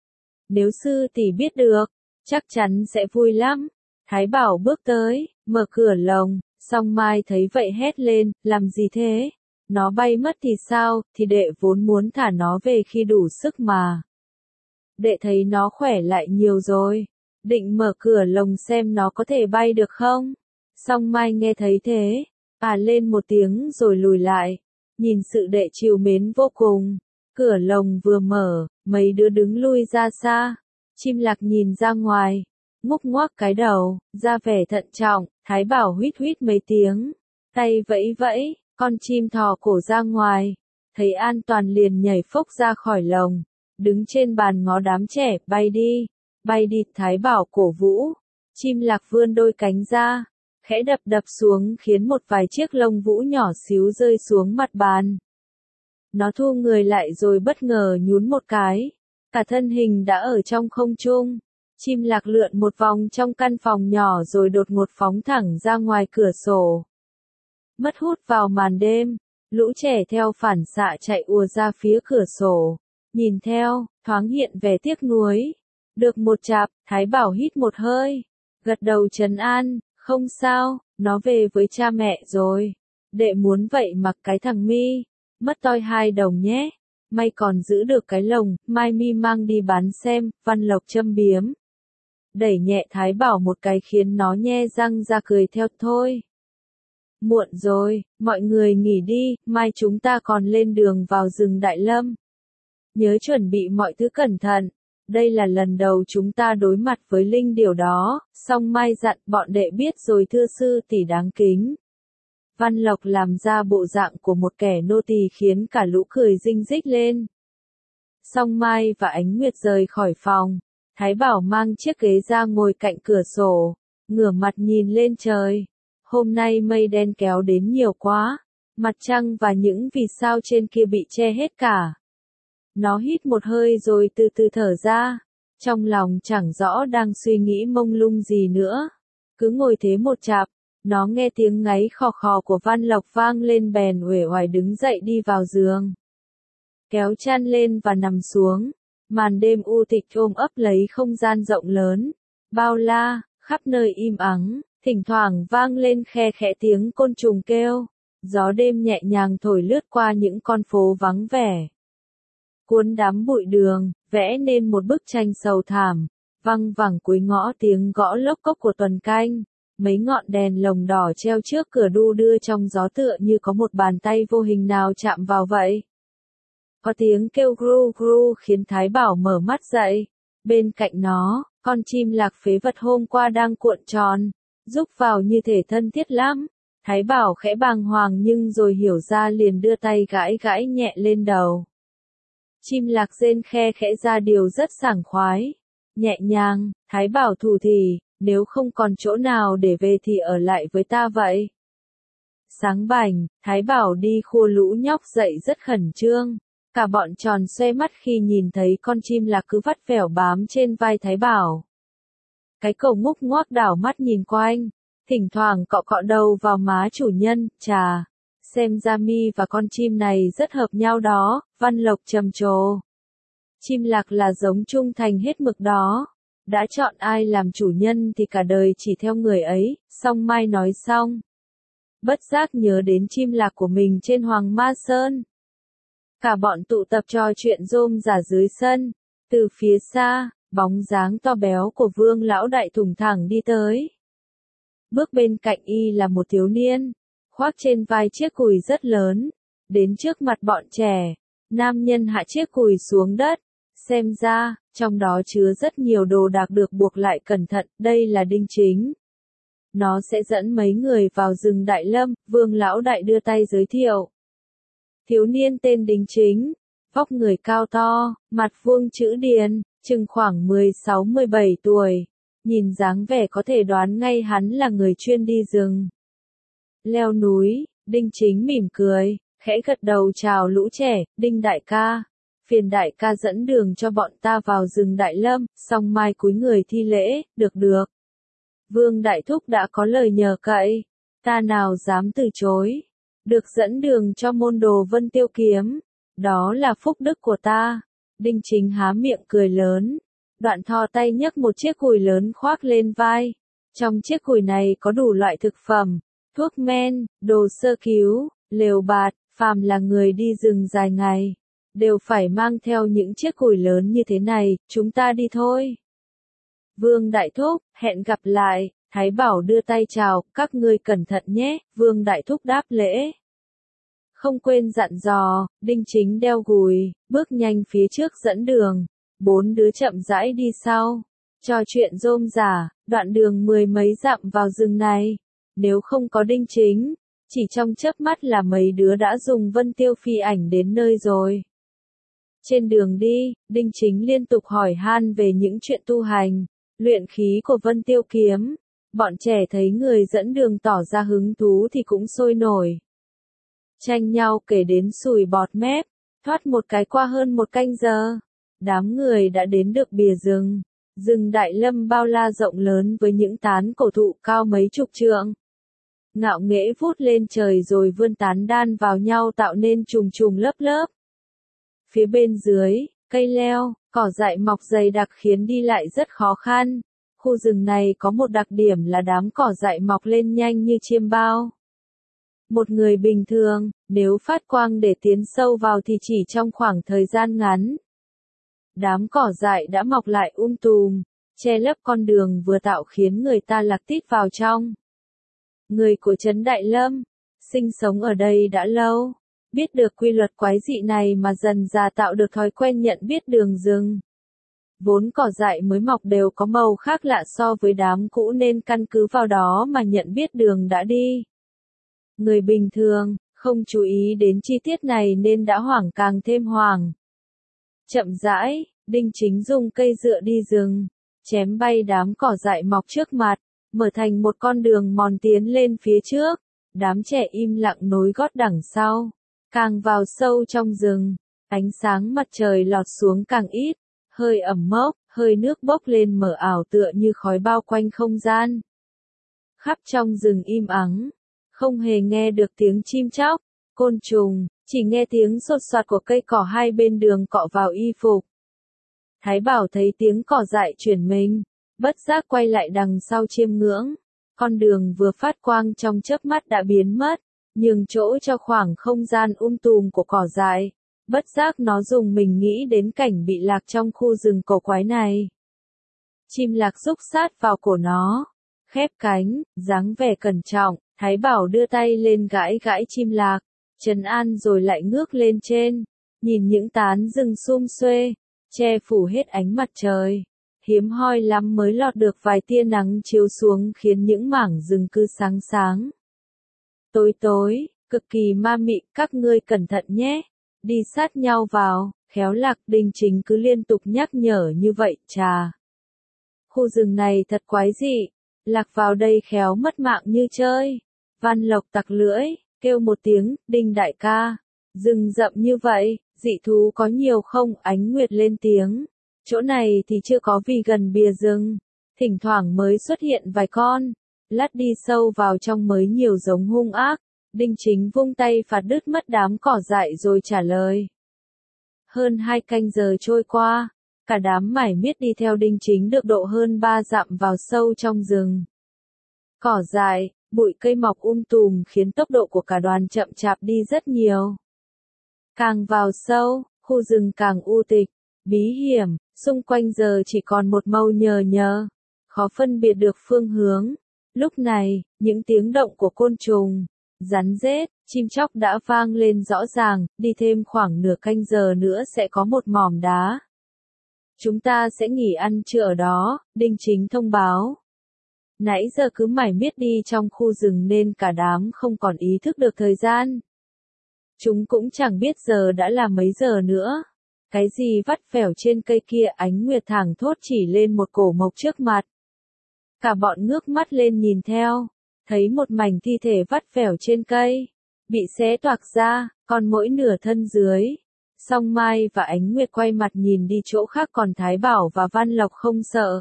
Nếu sư tỷ biết được, chắc chắn sẽ vui lắm. Thái Bảo bước tới, mở cửa lồng, Song Mai thấy vậy hét lên, làm gì thế? Nó bay mất thì sao, thì đệ vốn muốn thả nó về khi đủ sức mà. Đệ thấy nó khỏe lại nhiều rồi, định mở cửa lồng xem nó có thể bay được không? Song Mai nghe thấy thế, lên một tiếng rồi lùi lại, nhìn sự đệ trìu mến vô cùng. Cửa lồng vừa mở, mấy đứa đứng lui ra xa, chim lạc nhìn ra ngoài, ngúc ngoác cái đầu, ra vẻ thận trọng. Thái Bảo huýt huýt mấy tiếng, tay vẫy vẫy, con chim thò cổ ra ngoài, thấy an toàn liền nhảy phốc ra khỏi lồng, đứng trên bàn ngó đám trẻ, bay đi, Thái Bảo cổ vũ. Chim lạc vươn đôi cánh ra, khẽ đập đập xuống khiến một vài chiếc lông vũ nhỏ xíu rơi xuống mặt bàn. Nó thu người lại rồi bất ngờ nhún một cái, cả thân hình đã ở trong không trung. Chim lạc lượn một vòng trong căn phòng nhỏ rồi đột ngột phóng thẳng ra ngoài cửa sổ. Mất hút vào màn đêm, lũ trẻ theo phản xạ chạy ùa ra phía cửa sổ, nhìn theo, thoáng hiện vẻ tiếc nuối. Được một chạp, Thái Bảo hít một hơi, gật đầu trấn an, không sao, nó về với cha mẹ rồi. Đệ muốn vậy mặc cái thằng mi, mất toi 2 đồng nhé. May còn giữ được cái lồng, mai mi mang đi bán xem, Văn Lộc châm biếm. Đẩy nhẹ Thái Bảo một cái khiến nó nhe răng ra cười theo thôi. Muộn rồi, mọi người nghỉ đi, mai chúng ta còn lên đường vào rừng Đại Lâm. Nhớ chuẩn bị mọi thứ cẩn thận, đây là lần đầu chúng ta đối mặt với linh điểu đó. Song Mai dặn, bọn đệ biết rồi thưa sư tỷ đáng kính. Văn Lộc làm ra bộ dạng của một kẻ nô tỳ khiến cả lũ cười rinh rích lên. Song Mai và Ánh Nguyệt rời khỏi phòng. Thái Bảo mang chiếc ghế ra ngồi cạnh cửa sổ, ngửa mặt nhìn lên trời. Hôm nay mây đen kéo đến nhiều quá, mặt trăng và những vì sao trên kia bị che hết cả. Nó hít một hơi rồi từ từ thở ra, trong lòng chẳng rõ đang suy nghĩ mông lung gì nữa. Cứ ngồi thế một chạp, nó nghe tiếng ngáy khò khò của Văn Lộc vang lên bèn uể oải đứng dậy đi vào giường. Kéo chăn lên và nằm xuống. Màn đêm u tịch ôm ấp lấy không gian rộng lớn, bao la, khắp nơi im ắng, thỉnh thoảng vang lên khe khẽ tiếng côn trùng kêu, gió đêm nhẹ nhàng thổi lướt qua những con phố vắng vẻ. Cuốn đám bụi đường, vẽ nên một bức tranh sầu thảm, văng vẳng cuối ngõ tiếng gõ lốc cốc của tuần canh, mấy ngọn đèn lồng đỏ treo trước cửa đu đưa trong gió tựa như có một bàn tay vô hình nào chạm vào vậy. Có tiếng kêu gru gru khiến Thái Bảo mở mắt dậy. Bên cạnh nó, con chim lạc phế vật hôm qua đang cuộn tròn, rúc vào như thể thân thiết lắm. Thái Bảo khẽ bàng hoàng nhưng rồi hiểu ra liền đưa tay gãi gãi nhẹ lên đầu. Chim lạc rên khe khẽ ra điều rất sảng khoái. Nhẹ nhàng, Thái Bảo thủ thỉ, nếu không còn chỗ nào để về thì ở lại với ta vậy. Sáng bảnh, Thái Bảo đi khua lũ nhóc dậy rất khẩn trương. Cả bọn tròn xoe mắt khi nhìn thấy con chim lạc cứ vắt vẻo bám trên vai Thái Bảo. Cái cậu ngúc ngoác đảo mắt nhìn quanh, thỉnh thoảng cọ cọ đầu vào má chủ nhân, chà, xem ra mi và con chim này rất hợp nhau đó, Văn Lộc trầm trồ. Chim lạc là giống trung thành hết mực đó, đã chọn ai làm chủ nhân thì cả đời chỉ theo người ấy, Song Mai nói xong. Bất giác nhớ đến chim lạc của mình trên Hoàng Ma Sơn. Cả bọn tụ tập trò chuyện rôm rả dưới sân, từ phía xa, bóng dáng to béo của Vương lão đại thủng thẳng đi tới. Bước bên cạnh y là một thiếu niên, khoác trên vai chiếc cùi rất lớn, đến trước mặt bọn trẻ, nam nhân hạ chiếc cùi xuống đất, xem ra, trong đó chứa rất nhiều đồ đạc được buộc lại cẩn thận, đây là đinh chính. Nó sẽ dẫn mấy người vào rừng Đại Lâm, Vương lão đại đưa tay giới thiệu. Thiếu niên tên Đinh Chính, vóc người cao to, mặt vuông chữ điền, chừng khoảng 16-17 tuổi, nhìn dáng vẻ có thể đoán ngay hắn là người chuyên đi rừng. Leo núi, Đinh Chính mỉm cười, khẽ gật đầu chào lũ trẻ, Đinh đại ca, phiền đại ca dẫn đường cho bọn ta vào rừng Đại Lâm, Song Mai cúi người thi lễ, được. Vương đại thúc đã có lời nhờ cậy, ta nào dám từ chối. Được dẫn đường cho môn đồ Vân Tiêu Kiếm, đó là phúc đức của ta. Đinh Chính há miệng cười lớn, đoạn thò tay nhấc một chiếc cùi lớn khoác lên vai. Trong chiếc cùi này có đủ loại thực phẩm, thuốc men, đồ sơ cứu, lều bạt, phàm là người đi rừng dài ngày, đều phải mang theo những chiếc cùi lớn như thế này, chúng ta đi thôi. Vương đại thúc, hẹn gặp lại. Thái Bảo đưa tay chào, các ngươi cẩn thận nhé, Vương đại thúc đáp lễ. Không quên dặn dò, Đinh Chính đeo gùi, bước nhanh phía trước dẫn đường, 4 đứa chậm rãi đi sau. Trò chuyện rôm rả, đoạn đường 10 mấy dặm vào rừng này. Nếu không có Đinh Chính, chỉ trong chớp mắt là mấy đứa đã dùng Vân Tiêu phi ảnh đến nơi rồi. Trên đường đi, Đinh Chính liên tục hỏi han về những chuyện tu hành, luyện khí của Vân Tiêu kiếm. Bọn trẻ thấy người dẫn đường tỏ ra hứng thú thì cũng sôi nổi. Tranh nhau kể đến sùi bọt mép, thoát một cái qua hơn 1 canh giờ. Đám người đã đến được bìa rừng. Rừng Đại Lâm bao la rộng lớn với những tán cổ thụ cao mấy chục trượng. Ngạo nghễ vút lên trời rồi vươn tán đan vào nhau tạo nên trùng trùng lớp lớp. Phía bên dưới, cây leo, cỏ dại mọc dày đặc khiến đi lại rất khó khăn. Khu rừng này có một đặc điểm là đám cỏ dại mọc lên nhanh như chiêm bao. Một người bình thường, nếu phát quang để tiến sâu vào thì chỉ trong khoảng thời gian ngắn. Đám cỏ dại đã mọc lại tùm, che lấp con đường vừa tạo khiến người ta lạc tít vào trong. Người của trấn Đại Lâm, sinh sống ở đây đã lâu, biết được quy luật quái dị này mà dần dà tạo được thói quen nhận biết đường rừng. Vốn cỏ dại mới mọc đều có màu khác lạ so với đám cũ nên căn cứ vào đó mà nhận biết đường đã đi. Người bình thường, không chú ý đến chi tiết này nên đã hoảng càng thêm hoảng. Chậm rãi, Đinh Chính dùng cây dựa đi rừng, chém bay đám cỏ dại mọc trước mặt, mở thành một con đường mòn tiến lên phía trước. Đám trẻ im lặng nối gót đằng sau. Càng vào sâu trong rừng, ánh sáng mặt trời lọt xuống càng ít. Hơi ẩm mốc, hơi nước bốc lên mờ ảo tựa như khói bao quanh không gian. Khắp trong rừng im ắng, không hề nghe được tiếng chim chóc, côn trùng, chỉ nghe tiếng sột soạt của cây cỏ hai bên đường cọ vào y phục. Thái Bảo thấy tiếng cỏ dại chuyển mình, bất giác quay lại đằng sau chiêm ngưỡng. Con đường vừa phát quang trong chớp mắt đã biến mất, nhường chỗ cho khoảng không gian tùm của cỏ dại. Bất giác nó dùng mình nghĩ đến cảnh bị lạc trong khu rừng cổ quái này. Chim lạc rúc sát vào cổ nó, khép cánh, dáng vẻ cẩn trọng, Thái Bảo đưa tay lên gãi gãi chim lạc, trấn an rồi lại ngước lên trên, nhìn những tán rừng sum xuê, che phủ hết ánh mặt trời. Hiếm hoi lắm mới lọt được vài tia nắng chiếu xuống khiến những mảng rừng cứ sáng sáng. Tối tối, cực kỳ ma mị, các ngươi cẩn thận nhé. Đi sát nhau vào, khéo lạc. Đinh Chính cứ liên tục nhắc nhở như vậy, chà. Khu rừng này thật quái dị, lạc vào đây khéo mất mạng như chơi. Văn Lộc tặc lưỡi, kêu một tiếng, Đinh đại ca, rừng rậm như vậy, Dị thú có nhiều không? Ánh Nguyệt lên tiếng. Chỗ này thì chưa có vì gần bìa rừng. Thỉnh thoảng mới xuất hiện vài con. Lát đi sâu vào trong mới nhiều giống hung ác. Đinh Chính vung tay phạt đứt mất đám cỏ dại rồi trả lời. Hơn 2 canh giờ trôi qua. Cả đám mải miết đi theo Đinh Chính được độ hơn 3 dặm vào sâu trong rừng. Cỏ dại, bụi cây mọc tùm khiến tốc độ của cả đoàn chậm chạp đi rất nhiều. Càng vào sâu, khu rừng càng u tịch, bí hiểm, xung quanh giờ chỉ còn một màu nhờ nhờ, khó phân biệt được phương hướng. Lúc này, những tiếng động của côn trùng, rắn rết, chim chóc đã vang lên rõ ràng, đi thêm khoảng nửa canh giờ nữa sẽ có một mỏm đá. Chúng ta sẽ nghỉ ăn trưa ở đó, Đinh Chính thông báo. Nãy giờ cứ mải miết đi trong khu rừng nên cả đám không còn ý thức được thời gian. Chúng cũng chẳng biết giờ đã là mấy giờ nữa. Cái gì vắt vẻo trên cây kia? Ánh Nguyệt thẳng thốt chỉ lên một cổ mộc trước mặt. Cả bọn ngước mắt lên nhìn theo, thấy một mảnh thi thể vắt vẻo trên cây, bị xé toạc ra, còn mỗi nửa thân dưới. Song Mai và Ánh Nguyệt quay mặt nhìn đi chỗ khác, còn Thái Bảo và Văn Lộc không sợ.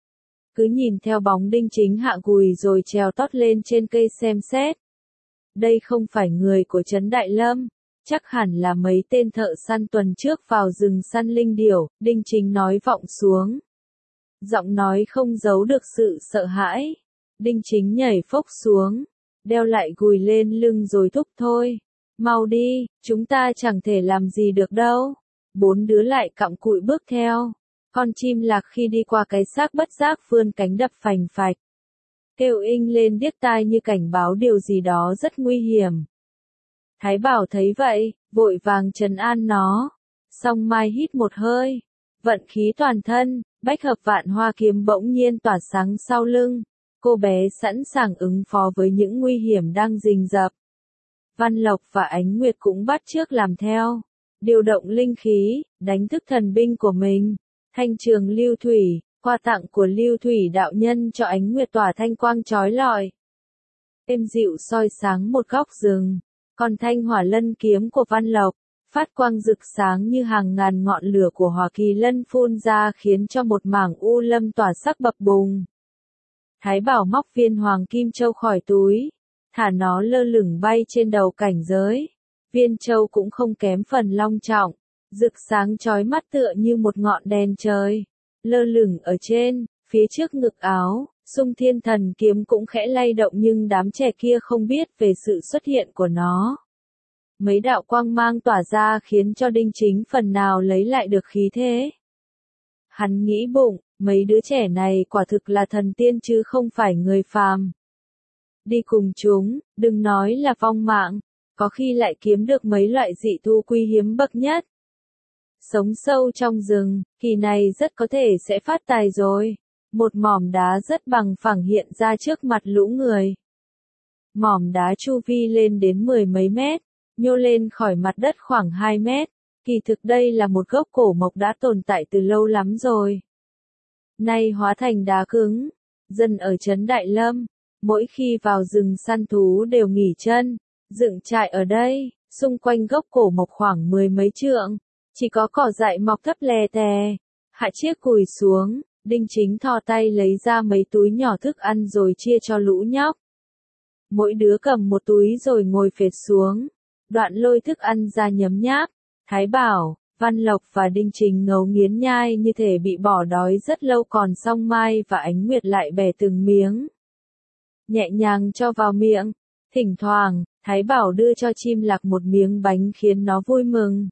Cứ nhìn theo bóng Đinh Chính hạ gùi rồi trèo tót lên trên cây xem xét. Đây không phải người của Trấn Đại Lâm, chắc hẳn là mấy tên thợ săn tuần trước vào rừng săn linh điểu, Đinh Chính nói vọng xuống. Giọng nói không giấu được sự sợ hãi. Đinh Chính nhảy phốc xuống, đeo lại gùi lên lưng rồi thúc thôi. Mau đi, chúng ta chẳng thể làm gì được đâu. 4 đứa lại cặm cụi bước theo. Con chim lạc khi đi qua cái xác bất giác vươn cánh đập phành phạch. Kêu inh lên điếc tai như cảnh báo điều gì đó rất nguy hiểm. Thái Bảo thấy vậy, vội vàng trấn an nó. Song Mai hít một hơi, vận khí toàn thân, bách hợp vạn hoa kiếm bỗng nhiên tỏa sáng sau lưng. Cô bé sẵn sàng ứng phó với những nguy hiểm đang rình rập. Văn Lộc và Ánh Nguyệt cũng bắt chước làm theo. Điều động linh khí, đánh thức thần binh của mình. Thanh trường lưu thủy, quà tặng của lưu thủy đạo nhân cho Ánh Nguyệt tỏa thanh quang chói lọi. Êm dịu soi sáng một góc rừng. Còn thanh hỏa lân kiếm của Văn Lộc, phát quang rực sáng như hàng ngàn ngọn lửa của hỏa kỳ lân phun ra khiến cho một mảng u lâm tỏa sắc bập bùng. Thái Bảo móc viên hoàng kim châu khỏi túi, thả nó lơ lửng bay trên đầu cảnh giới. Viên châu cũng không kém phần long trọng, rực sáng chói mắt tựa như một ngọn đèn trời, lơ lửng ở trên, phía trước ngực áo. Xung Thiên Thần kiếm cũng khẽ lay động nhưng đám trẻ kia không biết về sự xuất hiện của nó. Mấy đạo quang mang tỏa ra khiến cho Đinh Chính phần nào lấy lại được khí thế. Hắn nghĩ bụng, mấy đứa trẻ này quả thực là thần tiên chứ không phải người phàm. Đi cùng chúng, đừng nói là vong mạng, có khi lại kiếm được mấy loại dị thú quý hiếm bậc nhất. Sống sâu trong rừng, kỳ này rất có thể sẽ phát tài rồi. Một mỏm đá rất bằng phẳng hiện ra trước mặt lũ người. Mỏm đá chu vi lên đến 10 mấy mét, nhô lên khỏi mặt đất khoảng 2 mét. Kỳ thực đây là một gốc cổ mộc đã tồn tại từ lâu lắm rồi. Nay hóa thành đá cứng. Dân ở Trấn Đại Lâm, mỗi khi vào rừng săn thú đều nghỉ chân, dựng trại ở đây, xung quanh gốc cổ mộc khoảng 10 mấy trượng. Chỉ có cỏ dại mọc thấp lè tè. Hạ chiếc cùi xuống. Đinh Chính thò tay lấy ra mấy túi nhỏ thức ăn rồi chia cho lũ nhóc. Mỗi đứa cầm một túi rồi ngồi phệt xuống. Đoạn lôi thức ăn ra nhấm nháp. Thái Bảo, Văn Lộc và Đinh Chính ngấu nghiến nhai như thể bị bỏ đói rất lâu, còn Song Mai và Ánh Nguyệt lại bẻ từng miếng. Nhẹ nhàng cho vào miệng. Thỉnh thoảng, Thái Bảo đưa cho chim lạc một miếng bánh khiến nó vui mừng.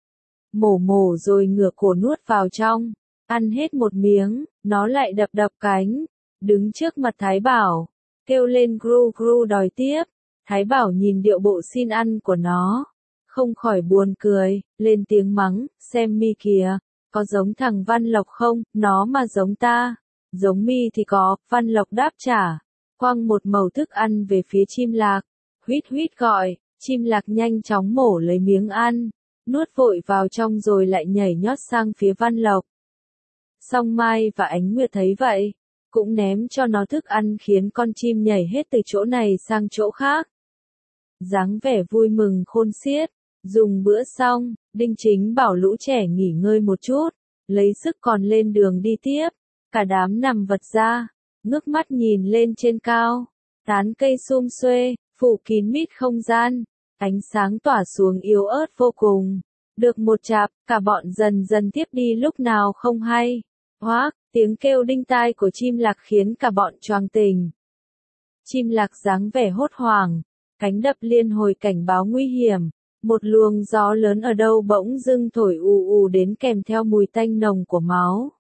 Mổ rồi ngửa cổ nuốt vào trong. Ăn hết một miếng, nó lại đập đập cánh, đứng trước mặt Thái Bảo, kêu lên gru gru đòi tiếp. Thái Bảo nhìn điệu bộ xin ăn của nó, không khỏi buồn cười, lên tiếng mắng, xem mi kìa, có giống thằng Văn Lộc không, nó mà giống ta. Giống mi thì có, Văn Lộc đáp trả, quăng một mẩu thức ăn về phía chim lạc, huýt huýt gọi, chim lạc nhanh chóng mổ lấy miếng ăn, nuốt vội vào trong rồi lại nhảy nhót sang phía Văn Lộc. Song Mai và Ánh Nguyệt thấy vậy, cũng ném cho nó thức ăn khiến con chim nhảy hết từ chỗ này sang chỗ khác. Dáng vẻ vui mừng khôn xiết, dùng bữa xong, Đinh Chính bảo lũ trẻ nghỉ ngơi một chút, lấy sức còn lên đường đi tiếp. Cả đám nằm vật ra, ngước mắt nhìn lên trên cao. Tán cây sum xuê, phủ kín mít không gian, ánh sáng tỏa xuống yếu ớt vô cùng. Được một chạp, cả bọn dần dần tiếp đi lúc nào không hay. Hoác, tiếng kêu đinh tai của chim lạc khiến cả bọn choàng tỉnh. Chim lạc dáng vẻ hốt hoảng, cánh đập liên hồi cảnh báo nguy hiểm. Một luồng gió lớn ở đâu bỗng dưng thổi ù ù đến kèm theo mùi tanh nồng của máu.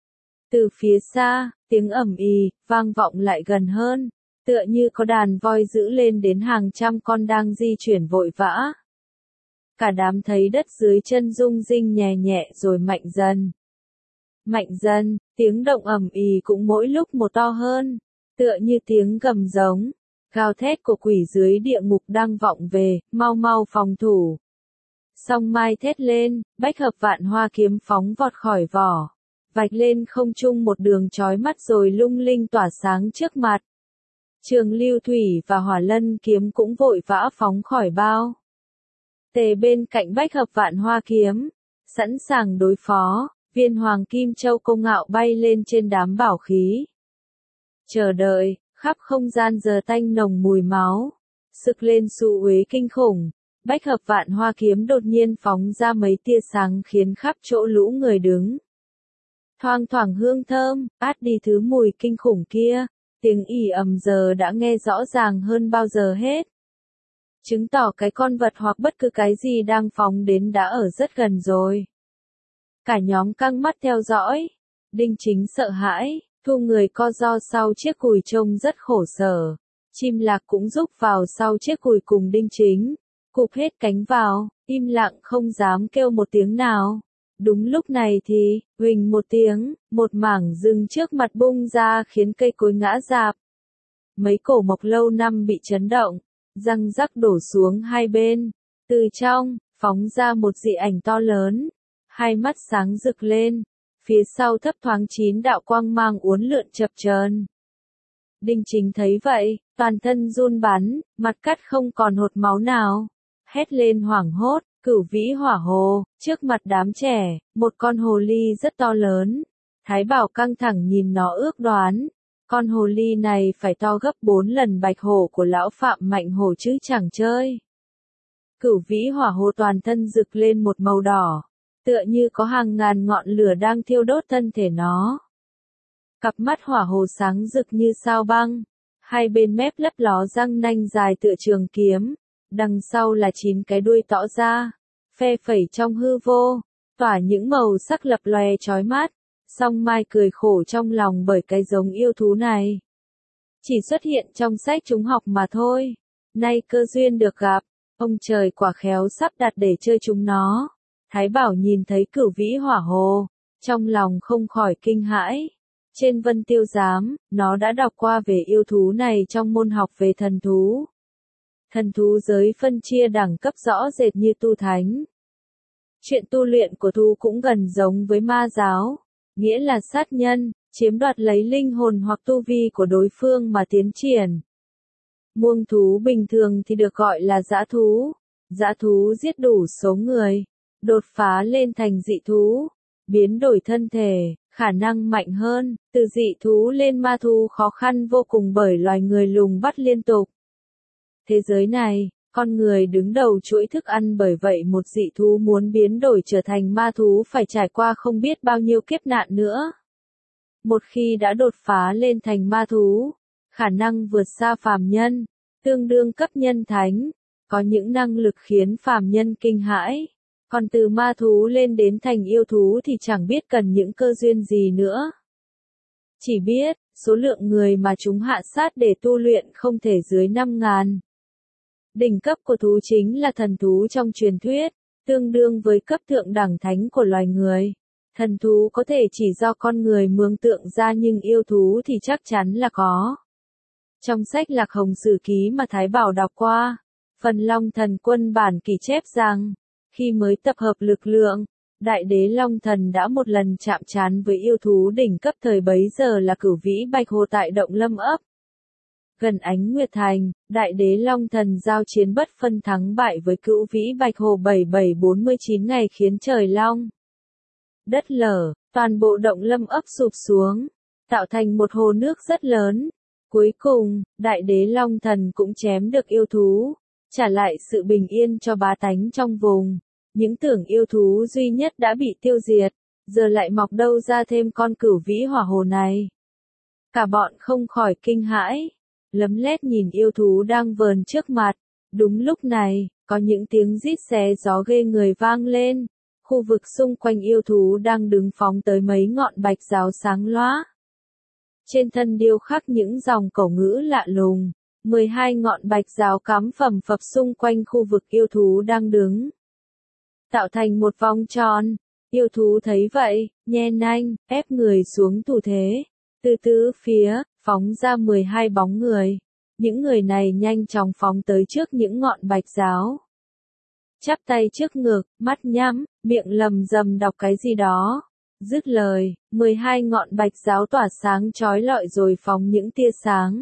Từ phía xa, tiếng ầm ì, vang vọng lại gần hơn, tựa như có đàn voi dữ lên đến hàng trăm con đang di chuyển vội vã. Cả đám thấy đất dưới chân rung rinh nhẹ nhẹ rồi mạnh dần. Mạnh dần, tiếng động ầm ì cũng mỗi lúc một to hơn, tựa như tiếng gầm giống, gào thét của quỷ dưới địa ngục đang vọng về, mau mau phòng thủ. Song mai thét lên, bách hợp vạn hoa kiếm phóng vọt khỏi vỏ, vạch lên không trung một đường chói mắt rồi lung linh tỏa sáng trước mặt. Trường Lưu Thủy và Hỏa Lân kiếm cũng vội vã phóng khỏi bao. Tề bên cạnh bách hợp vạn hoa kiếm, sẵn sàng đối phó, viên hoàng kim châu công ngạo bay lên trên đám bảo khí. Chờ đợi, khắp không gian giờ tanh nồng mùi máu, sực lên xu uế kinh khủng, bách hợp vạn hoa kiếm đột nhiên phóng ra mấy tia sáng khiến khắp chỗ lũ người đứng. Thoang thoảng hương thơm, át đi thứ mùi kinh khủng kia, tiếng ì ầm giờ đã nghe rõ ràng hơn bao giờ hết. Chứng tỏ cái con vật hoặc bất cứ cái gì đang phóng đến đã ở rất gần rồi. Cả nhóm căng mắt theo dõi, Đinh Chính sợ hãi, thu người co ro sau chiếc cùi trông rất khổ sở. Chim lạc cũng rúc vào sau chiếc cùi cùng Đinh Chính, cụp hết cánh vào, im lặng không dám kêu một tiếng nào. Đúng lúc này thì, huỳnh một tiếng, một mảng rừng trước mặt bung ra khiến cây cối ngã rạp. Mấy cổ mộc lâu năm bị chấn động, răng rắc đổ xuống hai bên. Từ trong, phóng ra một dị ảnh to lớn, hai mắt sáng rực lên, phía sau thấp thoáng 9 đạo quang mang uốn lượn chập chờn. Đinh Chính thấy vậy, toàn thân run bắn, mặt cắt không còn hột máu nào, hét lên hoảng hốt. Cửu vĩ hỏa hồ, trước mặt đám trẻ, một con hồ ly rất to lớn. Thái Bảo căng thẳng nhìn nó ước đoán, con hồ ly này phải to gấp 4 lần bạch hổ của lão Phạm Mạnh Hổ chứ chẳng chơi. Cửu vĩ hỏa hồ toàn thân rực lên một màu đỏ, tựa như có hàng ngàn ngọn lửa đang thiêu đốt thân thể nó. Cặp mắt hỏa hồ sáng rực như sao băng, hai bên mép lấp ló răng nanh dài tựa trường kiếm. Đằng sau là 9 cái đuôi tỏ ra, phe phẩy trong hư vô, tỏa những màu sắc lập lòe chói mắt. Song Mai cười khổ trong lòng bởi cái giống yêu thú này chỉ xuất hiện trong sách chúng học mà thôi. Nay cơ duyên được gặp, ông trời quả khéo sắp đặt để chơi chúng nó. Thái Bảo nhìn thấy cửu vĩ hỏa hồ, trong lòng không khỏi kinh hãi. Trên Vân Tiêu Giám, nó đã đọc qua về yêu thú này trong môn học về thần thú. Thần thú giới phân chia đẳng cấp rõ rệt như tu thánh. Chuyện tu luyện của thú cũng gần giống với ma giáo, nghĩa là sát nhân, chiếm đoạt lấy linh hồn hoặc tu vi của đối phương mà tiến triển. Muông thú bình thường thì được gọi là dã thú. Dã thú giết đủ số người, đột phá lên thành dị thú, biến đổi thân thể, khả năng mạnh hơn, từ dị thú lên ma thú khó khăn vô cùng bởi loài người lùng bắt liên tục. Thế giới này, con người đứng đầu chuỗi thức ăn bởi vậy một dị thú muốn biến đổi trở thành ma thú phải trải qua không biết bao nhiêu kiếp nạn nữa. Một khi đã đột phá lên thành ma thú, khả năng vượt xa phàm nhân, tương đương cấp nhân thánh, có những năng lực khiến phàm nhân kinh hãi. Còn từ ma thú lên đến thành yêu thú thì chẳng biết cần những cơ duyên gì nữa. Chỉ biết, số lượng người mà chúng hạ sát để tu luyện không thể dưới 5.000. Đỉnh cấp của thú chính là thần thú trong truyền thuyết, tương đương với cấp thượng đẳng thánh của loài người. Thần thú có thể chỉ do con người mường tượng ra nhưng yêu thú thì chắc chắn là có. Trong sách Lạc Hồng Sử Ký mà Thái Bảo đọc qua, phần Long Thần Quân bản kỷ chép rằng, khi mới tập hợp lực lượng, Đại đế Long Thần đã một lần chạm trán với yêu thú đỉnh cấp thời bấy giờ là cửu vĩ bạch hồ tại động Lâm Ấp. Gần Ánh Nguyệt Thành, Đại Đế Long Thần giao chiến bất phân thắng bại với Cửu Vĩ Bạch Hồ 7749 ngày khiến trời long đất lở, toàn bộ động lâm ấp sụp xuống, tạo thành một hồ nước rất lớn. Cuối cùng, Đại Đế Long Thần cũng chém được yêu thú, trả lại sự bình yên cho bá tánh trong vùng. Những tưởng yêu thú duy nhất đã bị tiêu diệt, giờ lại mọc đâu ra thêm con Cửu Vĩ Hỏa Hồ này. Cả bọn không khỏi kinh hãi, lấm lét nhìn yêu thú đang vờn trước mặt. Đúng lúc này, có những tiếng rít xé gió ghê người vang lên. Khu vực xung quanh yêu thú đang đứng phóng tới mấy ngọn bạch giáo sáng lóa. Trên thân điêu khắc những dòng cổ ngữ lạ lùng, 12 ngọn bạch giáo cắm phầm phập xung quanh khu vực yêu thú đang đứng. Tạo thành một vòng tròn, yêu thú thấy vậy, nhe nanh, ép người xuống thủ thế. Từ tứ phía, phóng ra 12 bóng người. Những người này nhanh chóng phóng tới trước những ngọn bạch giáo. Chắp tay trước ngực, mắt nhắm, miệng lầm rầm đọc cái gì đó. Dứt lời, 12 ngọn bạch giáo tỏa sáng chói lọi rồi phóng những tia sáng.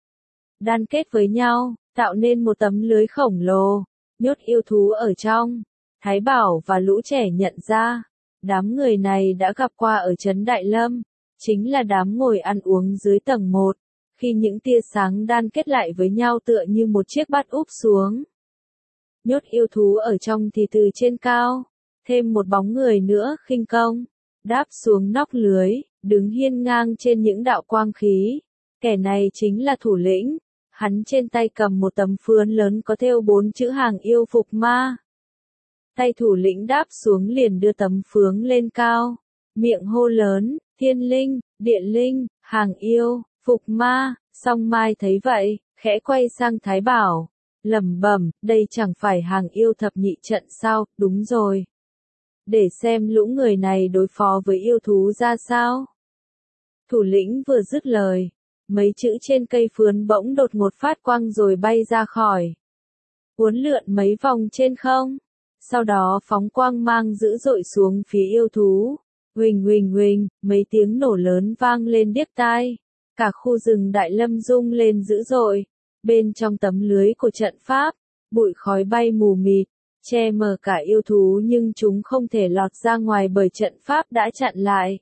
Đan kết với nhau, tạo nên một tấm lưới khổng lồ, nhốt yêu thú ở trong. Thái Bảo và lũ trẻ nhận ra, đám người này đã gặp qua ở trấn Đại Lâm, chính là đám ngồi ăn uống dưới tầng 1, khi những tia sáng đan kết lại với nhau tựa như một chiếc bát úp xuống. Nhốt yêu thú ở trong thì từ trên cao, thêm một bóng người nữa khinh công, đáp xuống nóc lưới, đứng hiên ngang trên những đạo quang khí. Kẻ này chính là thủ lĩnh, hắn trên tay cầm một tấm phướn lớn có thêu 4 chữ Hàng Yêu Phục Ma. Tay thủ lĩnh đáp xuống liền đưa tấm phướng lên cao, miệng hô lớn, thiên linh, điện linh, hàng yêu, phục ma. Song Mai thấy vậy, khẽ quay sang Thái Bảo, lẩm bẩm, đây chẳng phải Hàng Yêu thập nhị trận sao? Đúng rồi. Để xem lũ người này đối phó với yêu thú ra sao. Thủ lĩnh vừa dứt lời, mấy chữ trên cây phướn bỗng đột ngột phát quang rồi bay ra khỏi, uốn lượn mấy vòng trên không. Sau đó phóng quang mang dữ dội xuống phía yêu thú. Huỳnh huỳnh huỳnh, mấy tiếng nổ lớn vang lên điếc tai. Cả khu rừng Đại Lâm rung lên dữ dội. Bên trong tấm lưới của trận pháp, bụi khói bay mù mịt, che mờ cả yêu thú nhưng chúng không thể lọt ra ngoài bởi trận pháp đã chặn lại.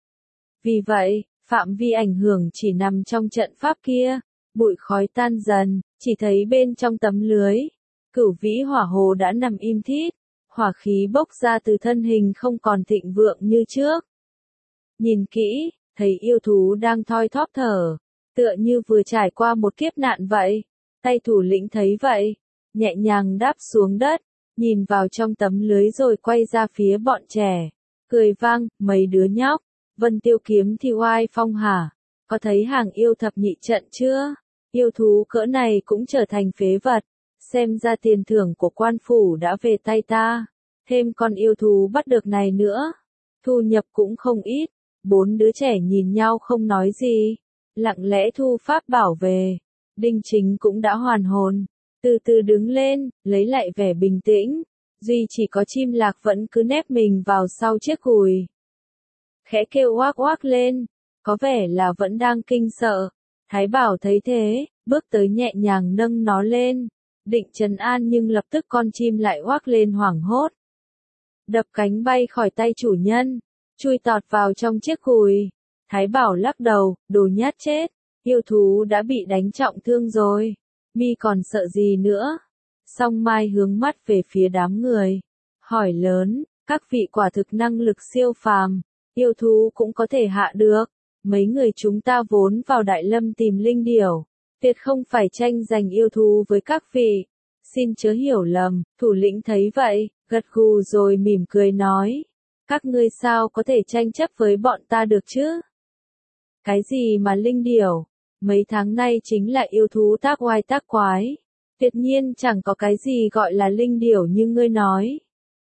Vì vậy, phạm vi ảnh hưởng chỉ nằm trong trận pháp kia. Bụi khói tan dần, chỉ thấy bên trong tấm lưới, Cửu Vĩ Hỏa Hồ đã nằm im thít. Hỏa khí bốc ra từ thân hình không còn thịnh vượng như trước. Nhìn kỹ, thấy yêu thú đang thoi thóp thở, tựa như vừa trải qua một kiếp nạn vậy. Tay thủ lĩnh thấy vậy, nhẹ nhàng đáp xuống đất, nhìn vào trong tấm lưới rồi quay ra phía bọn trẻ, cười vang, mấy đứa nhóc, Vân Tiêu kiếm thì oai phong hả? Có thấy Hàng Yêu thập nhị trận chưa? Yêu thú cỡ này cũng trở thành phế vật. Xem ra tiền thưởng của quan phủ đã về tay ta. Thêm con yêu thú bắt được này nữa. Thu nhập cũng không ít. 4 đứa trẻ nhìn nhau không nói gì. Lặng lẽ thu pháp bảo về. Đinh Chính cũng đã hoàn hồn. Từ từ đứng lên, lấy lại vẻ bình tĩnh. Duy chỉ có Chim Lạc vẫn cứ nép mình vào sau chiếc gùi. Khẽ kêu oác oác lên. Có vẻ là vẫn đang kinh sợ. Thái Bảo thấy thế, bước tới nhẹ nhàng nâng nó lên. Định trấn an nhưng lập tức con chim lại oác lên hoảng hốt. Đập cánh bay khỏi tay chủ nhân, chui tọt vào trong chiếc gùi. Thái Bảo lắc đầu, đồ nhát chết, yêu thú đã bị đánh trọng thương rồi, mi còn sợ gì nữa. Song Mai hướng mắt về phía đám người, hỏi lớn, các vị quả thực năng lực siêu phàm, yêu thú cũng có thể hạ được. Mấy người chúng ta vốn vào Đại Lâm tìm linh điểu, tuyệt không phải tranh giành yêu thú với các vị. Xin chớ hiểu lầm. Thủ lĩnh thấy vậy, gật gù rồi mỉm cười nói. Các ngươi sao có thể tranh chấp với bọn ta được chứ? Cái gì mà linh điểu? Mấy tháng nay chính là yêu thú tác oai tác quái. Tuyệt nhiên chẳng có cái gì gọi là linh điểu như ngươi nói.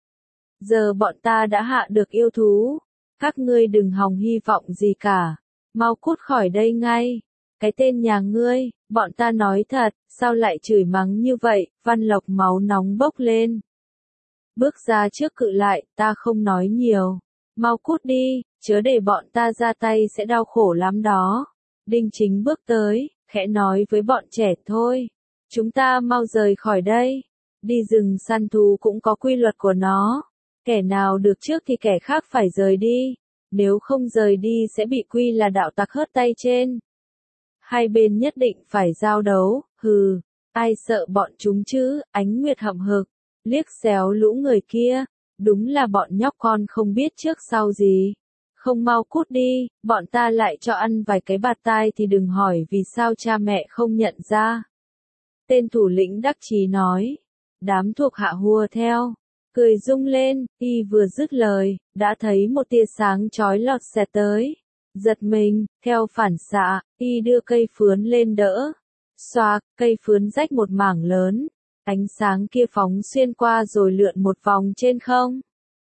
Giờ bọn ta đã hạ được yêu thú. Các ngươi đừng hòng hy vọng gì cả. Mau cút khỏi đây ngay. Cái tên nhà ngươi, bọn ta nói thật, sao lại chửi mắng như vậy? Văn Lộc máu nóng bốc lên. Bước ra trước cự lại, ta không nói nhiều. Mau cút đi, chớ để bọn ta ra tay sẽ đau khổ lắm đó. Đinh Chính bước tới, khẽ nói với bọn trẻ thôi. Chúng ta mau rời khỏi đây. Đi rừng săn thú cũng có quy luật của nó. Kẻ nào được trước thì kẻ khác phải rời đi. Nếu không rời đi sẽ bị quy là đạo tặc hớt tay trên. Hai bên nhất định phải giao đấu, hừ. Ai sợ bọn chúng chứ, Ánh Nguyệt hậm hực. Liếc xéo lũ người kia. Đúng là bọn nhóc con không biết trước sau gì. Không mau cút đi, bọn ta lại cho ăn vài cái bạt tai thì đừng hỏi vì sao cha mẹ không nhận ra. Tên thủ lĩnh đắc chí nói. Đám thuộc hạ hùa theo. Cười rung lên, y vừa dứt lời, đã thấy một tia sáng chói lọt xẹt tới. Giật mình, theo phản xạ, y đưa cây phướn lên đỡ. Xoạc, cây phướn rách một mảng lớn. Ánh sáng kia phóng xuyên qua rồi lượn một vòng trên không.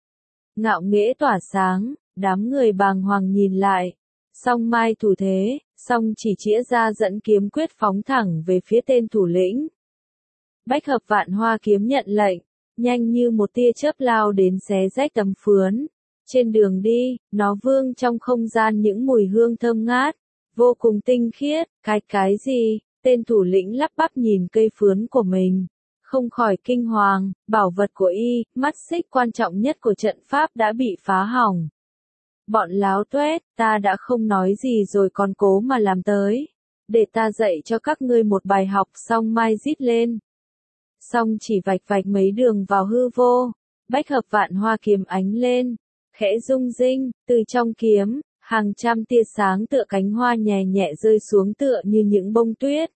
Ngạo nghễ tỏa sáng, đám người bàng hoàng nhìn lại. Song mai thủ thế, song chỉ chĩa ra dẫn kiếm quyết phóng thẳng về phía tên thủ lĩnh. Bách hợp vạn hoa kiếm nhận lệnh, nhanh như một tia chớp lao đến xé rách tấm phướn. Trên đường đi, nó vương trong không gian những mùi hương thơm ngát, vô cùng tinh khiết. Cái gì? Tên thủ lĩnh lắp bắp nhìn cây phướn của mình. Không khỏi kinh hoàng, bảo vật của y, mắt xích quan trọng nhất của trận pháp đã bị phá hỏng. Bọn láo tuét, ta đã không nói gì rồi còn cố mà làm tới. Để ta dạy cho các ngươi một bài học. Song mai rít lên. Song chỉ vạch vạch mấy đường vào hư vô. Bách hợp vạn hoa kiếm ánh lên. Khẽ rung rinh, từ trong kiếm, hàng trăm tia sáng tựa cánh hoa nhẹ nhẹ rơi xuống tựa như những bông tuyết.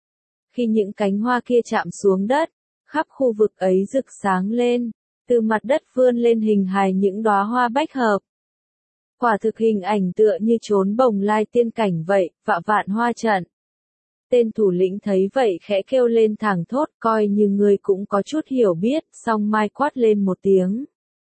Khi những cánh hoa kia chạm xuống đất, khắp khu vực ấy rực sáng lên, từ mặt đất vươn lên hình hài những đóa hoa bách hợp. Quả thực hình ảnh tựa như trốn bồng lai tiên cảnh vậy, vạn hoa trận. Tên thủ lĩnh thấy vậy khẽ kêu lên thảng thốt, coi như người cũng có chút hiểu biết. Song mai quát lên một tiếng.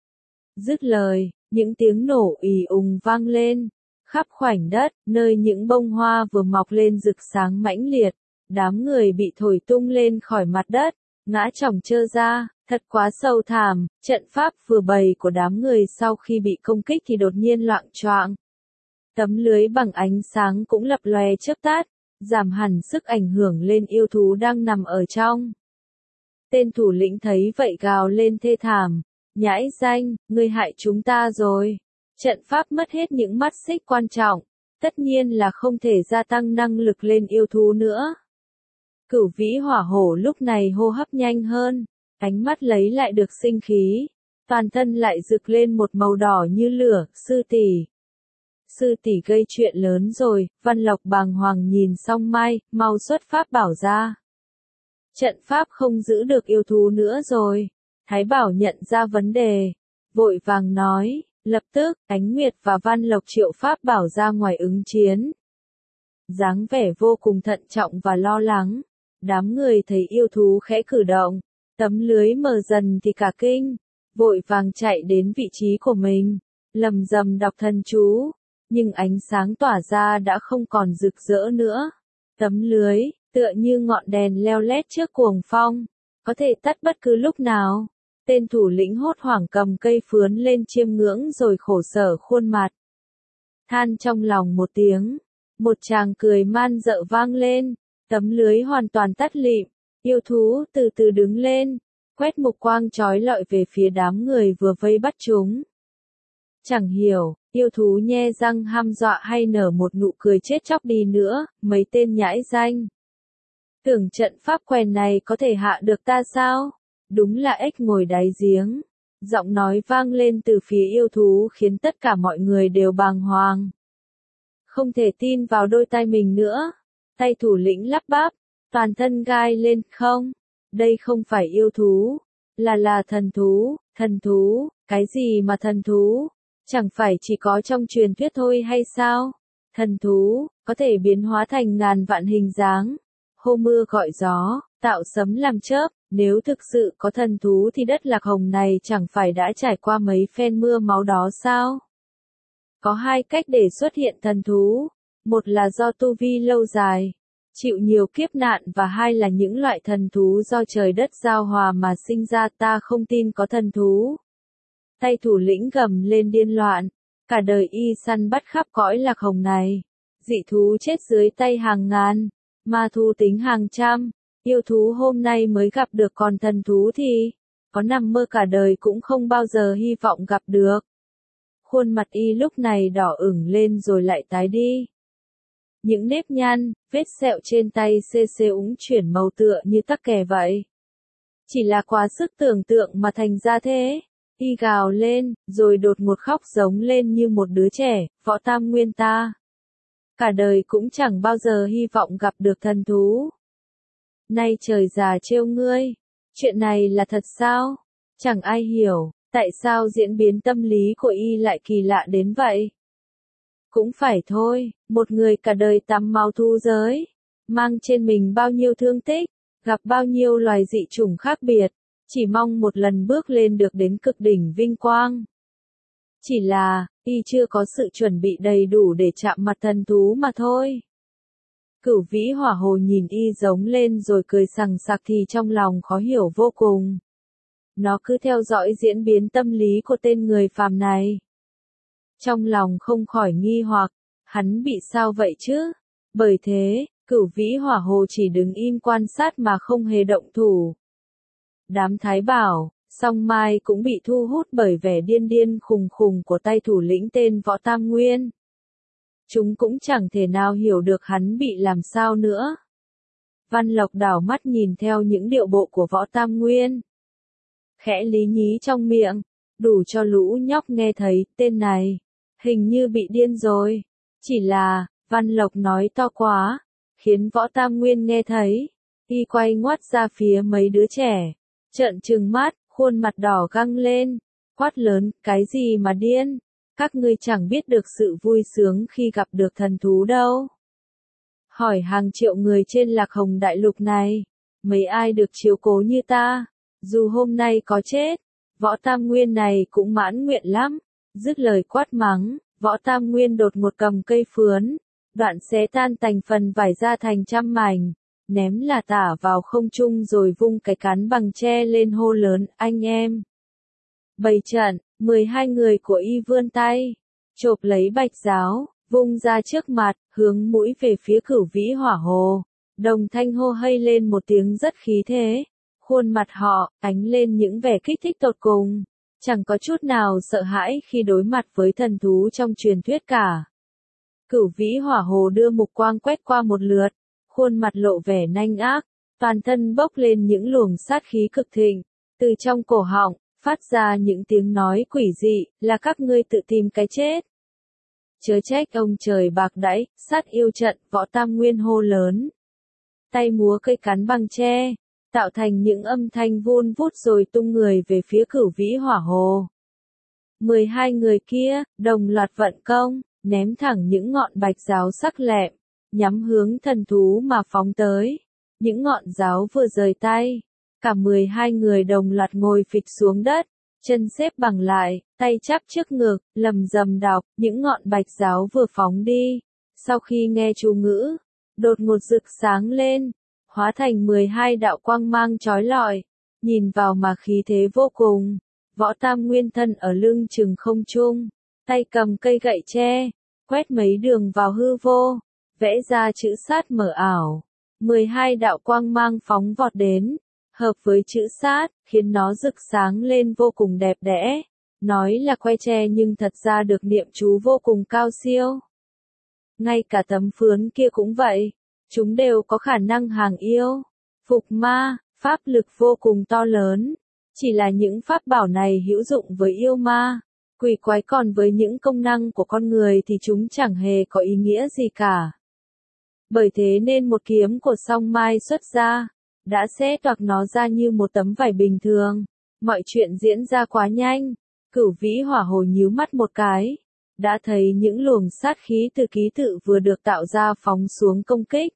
Dứt lời, những tiếng nổ ì ùng vang lên. Khắp khoảnh đất, nơi những bông hoa vừa mọc lên rực sáng mãnh liệt, đám người bị thổi tung lên khỏi mặt đất, ngã chỏng trơ ra. Thật quá sâu thẳm. Trận pháp vừa bày của đám người sau khi bị công kích thì đột nhiên loạng choạng. Tấm lưới bằng ánh sáng cũng lập lòe chớp tắt, giảm hẳn sức ảnh hưởng lên yêu thú đang nằm ở trong. Tên thủ lĩnh thấy vậy gào lên thê thảm. Nhãi danh, ngươi hại chúng ta rồi. Trận pháp mất hết những mắt xích quan trọng, tất nhiên là không thể gia tăng năng lực lên yêu thú nữa. Cửu vĩ hỏa hổ lúc này hô hấp nhanh hơn, ánh mắt lấy lại được sinh khí, toàn thân lại rực lên một màu đỏ như lửa. Sư tỷ, sư tỷ gây chuyện lớn rồi. Văn Lộc bàng hoàng nhìn Song mai, mau xuất pháp bảo ra. Trận pháp không giữ được yêu thú nữa rồi. Thái Bảo nhận ra vấn đề, vội vàng nói, lập tức, Ánh Nguyệt và Văn Lộc triệu pháp bảo ra ngoài ứng chiến. Dáng vẻ vô cùng thận trọng và lo lắng, đám người thấy yêu thú khẽ cử động, tấm lưới mờ dần thì cả kinh, vội vàng chạy đến vị trí của mình, lầm rầm đọc thần chú, nhưng ánh sáng tỏa ra đã không còn rực rỡ nữa. Tấm lưới, tựa như ngọn đèn leo lét trước cuồng phong, có thể tắt bất cứ lúc nào. Tên thủ lĩnh hốt hoảng cầm cây phướn lên chiêm ngưỡng rồi khổ sở khuôn mặt. Than trong lòng một tiếng, một tràng cười man dợ vang lên, tấm lưới hoàn toàn tắt lịm, yêu thú từ từ đứng lên, quét mục quang chói lọi về phía đám người vừa vây bắt chúng. Chẳng hiểu, yêu thú nhe răng hăm dọa hay nở một nụ cười chết chóc đi nữa, mấy tên nhãi danh. Tưởng trận pháp quèn này có thể hạ được ta sao? Đúng là ếch ngồi đáy giếng. Giọng nói vang lên từ phía yêu thú khiến tất cả mọi người đều bàng hoàng. Không thể tin vào đôi tai mình nữa. Tay thủ lĩnh lắp bắp, toàn thân gai lên. Không, đây không phải yêu thú, là thần thú. Thần thú, cái gì mà thần thú? Chẳng phải chỉ có trong truyền thuyết thôi hay sao? Thần thú, có thể biến hóa thành ngàn vạn hình dáng, hô mưa gọi gió, tạo sấm làm chớp. Nếu thực sự có thần thú thì đất Lạc Hồng này chẳng phải đã trải qua mấy phen mưa máu đó sao? Có hai cách để xuất hiện thần thú. Một là do tu vi lâu dài, chịu nhiều kiếp nạn, và hai là những loại thần thú do trời đất giao hòa mà sinh ra. Ta không tin có thần thú. Tay thủ lĩnh gầm lên điên loạn. Cả đời y săn bắt khắp cõi Lạc Hồng này. Dị thú chết dưới tay hàng ngàn. Ma thú tính hàng trăm, yêu thú hôm nay mới gặp được, còn thần thú thì có nằm mơ cả đời cũng không bao giờ hy vọng gặp được. Khuôn mặt y lúc này đỏ ửng lên rồi lại tái đi. Những nếp nhăn, vết sẹo trên tay xê úng chuyển màu tựa như tắc kè vậy. Chỉ là quá sức tưởng tượng mà thành ra thế. Y gào lên, rồi đột ngột khóc giống lên như một đứa trẻ, Võ Tam Nguyên ta. Cả đời cũng chẳng bao giờ hy vọng gặp được thần thú. Nay trời già trêu ngươi. Chuyện này là thật sao? Chẳng ai hiểu, tại sao diễn biến tâm lý của y lại kỳ lạ đến vậy? Cũng phải thôi, một người cả đời tắm máu thú giới, mang trên mình bao nhiêu thương tích, gặp bao nhiêu loài dị chủng khác biệt, chỉ mong một lần bước lên được đến cực đỉnh vinh quang. Chỉ là, y chưa có sự chuẩn bị đầy đủ để chạm mặt thần thú mà thôi. Cửu Vĩ Hỏa Hồ nhìn y giống lên rồi cười sằng sặc thì trong lòng khó hiểu vô cùng. Nó cứ theo dõi diễn biến tâm lý của tên người phàm này. Trong lòng không khỏi nghi hoặc, hắn bị sao vậy chứ? Bởi thế, Cửu Vĩ Hỏa Hồ chỉ đứng im quan sát mà không hề động thủ. Đám Thái Bảo, Song Mai cũng bị thu hút bởi vẻ điên điên khùng khùng của tay thủ lĩnh tên Võ Tam Nguyên. Chúng cũng chẳng thể nào hiểu được hắn bị làm sao nữa. Văn Lộc đảo mắt nhìn theo những điệu bộ của Võ Tam Nguyên. Khẽ lý nhí trong miệng, đủ cho lũ nhóc nghe thấy, tên này, hình như bị điên rồi. Chỉ là, Văn Lộc nói to quá, khiến Võ Tam Nguyên nghe thấy. Y quay ngoắt ra phía mấy đứa trẻ, trợn trừng mắt, khuôn mặt đỏ găng lên, quát lớn, cái gì mà điên? Các ngươi chẳng biết được sự vui sướng khi gặp được thần thú đâu. Hỏi hàng triệu người trên Lạc Hồng Đại Lục này, mấy ai được chiếu cố như ta? Dù hôm nay có chết, Võ Tam Nguyên này cũng mãn nguyện lắm. Dứt lời quát mắng, Võ Tam Nguyên đột ngột cầm cây phướn, đoạn xé tan thành phần vải ra thành trăm mảnh, ném là tả vào không trung rồi vung cái cán bằng tre lên hô lớn, anh em. Bày trận, 12 người của y vươn tay, chộp lấy Bạch Giáo, vung ra trước mặt, hướng mũi về phía Cửu Vĩ Hỏa Hồ. Đồng thanh hô hay lên một tiếng rất khí thế. Khuôn mặt họ, ánh lên những vẻ kích thích tột cùng. Chẳng có chút nào sợ hãi khi đối mặt với thần thú trong truyền thuyết cả. Cửu Vĩ Hỏa Hồ đưa mục quang quét qua một lượt, khuôn mặt lộ vẻ nanh ác, toàn thân bốc lên những luồng sát khí cực thịnh. Từ trong cổ họng, phát ra những tiếng nói quỷ dị, là các ngươi tự tìm cái chết. Chớ trách ông trời bạc đãi, sát yêu trận, Võ Tam Nguyên hô lớn. Tay múa cây cán bằng tre, tạo thành những âm thanh vun vút rồi tung người về phía Cửu Vĩ Hỏa Hồ. 12 người kia, đồng loạt vận công, ném thẳng những ngọn bạch giáo sắc lẹm, nhắm hướng thần thú mà phóng tới. Những ngọn giáo vừa rời tay, cả 12 người đồng loạt ngồi phịch xuống đất, chân xếp bằng lại, tay chắp trước ngực, lầm rầm đọc, những ngọn bạch giáo vừa phóng đi. Sau khi nghe chú ngữ, đột ngột rực sáng lên, hóa thành 12 đạo quang mang chói lọi, nhìn vào mà khí thế vô cùng. Võ Tam Nguyên thân ở lưng chừng không trung, tay cầm cây gậy tre, quét mấy đường vào hư vô, vẽ ra chữ sát mờ ảo. 12 đạo quang mang phóng vọt đến, hợp với chữ sát, khiến nó rực sáng lên vô cùng đẹp đẽ. Nói là que tre nhưng thật ra được niệm chú vô cùng cao siêu. Ngay cả tấm phướn kia cũng vậy, chúng đều có khả năng hàng yêu, phục ma, pháp lực vô cùng to lớn. Chỉ là những pháp bảo này hữu dụng với yêu ma, quỷ quái, còn với những công năng của con người thì chúng chẳng hề có ý nghĩa gì cả. Bởi thế nên một kiếm của Song Mai xuất ra, đã xé toạc nó ra như một tấm vải bình thường. Mọi chuyện diễn ra quá nhanh, Cửu Vĩ Hỏa Hồ nhíu mắt một cái, đã thấy những luồng sát khí từ ký tự vừa được tạo ra phóng xuống công kích.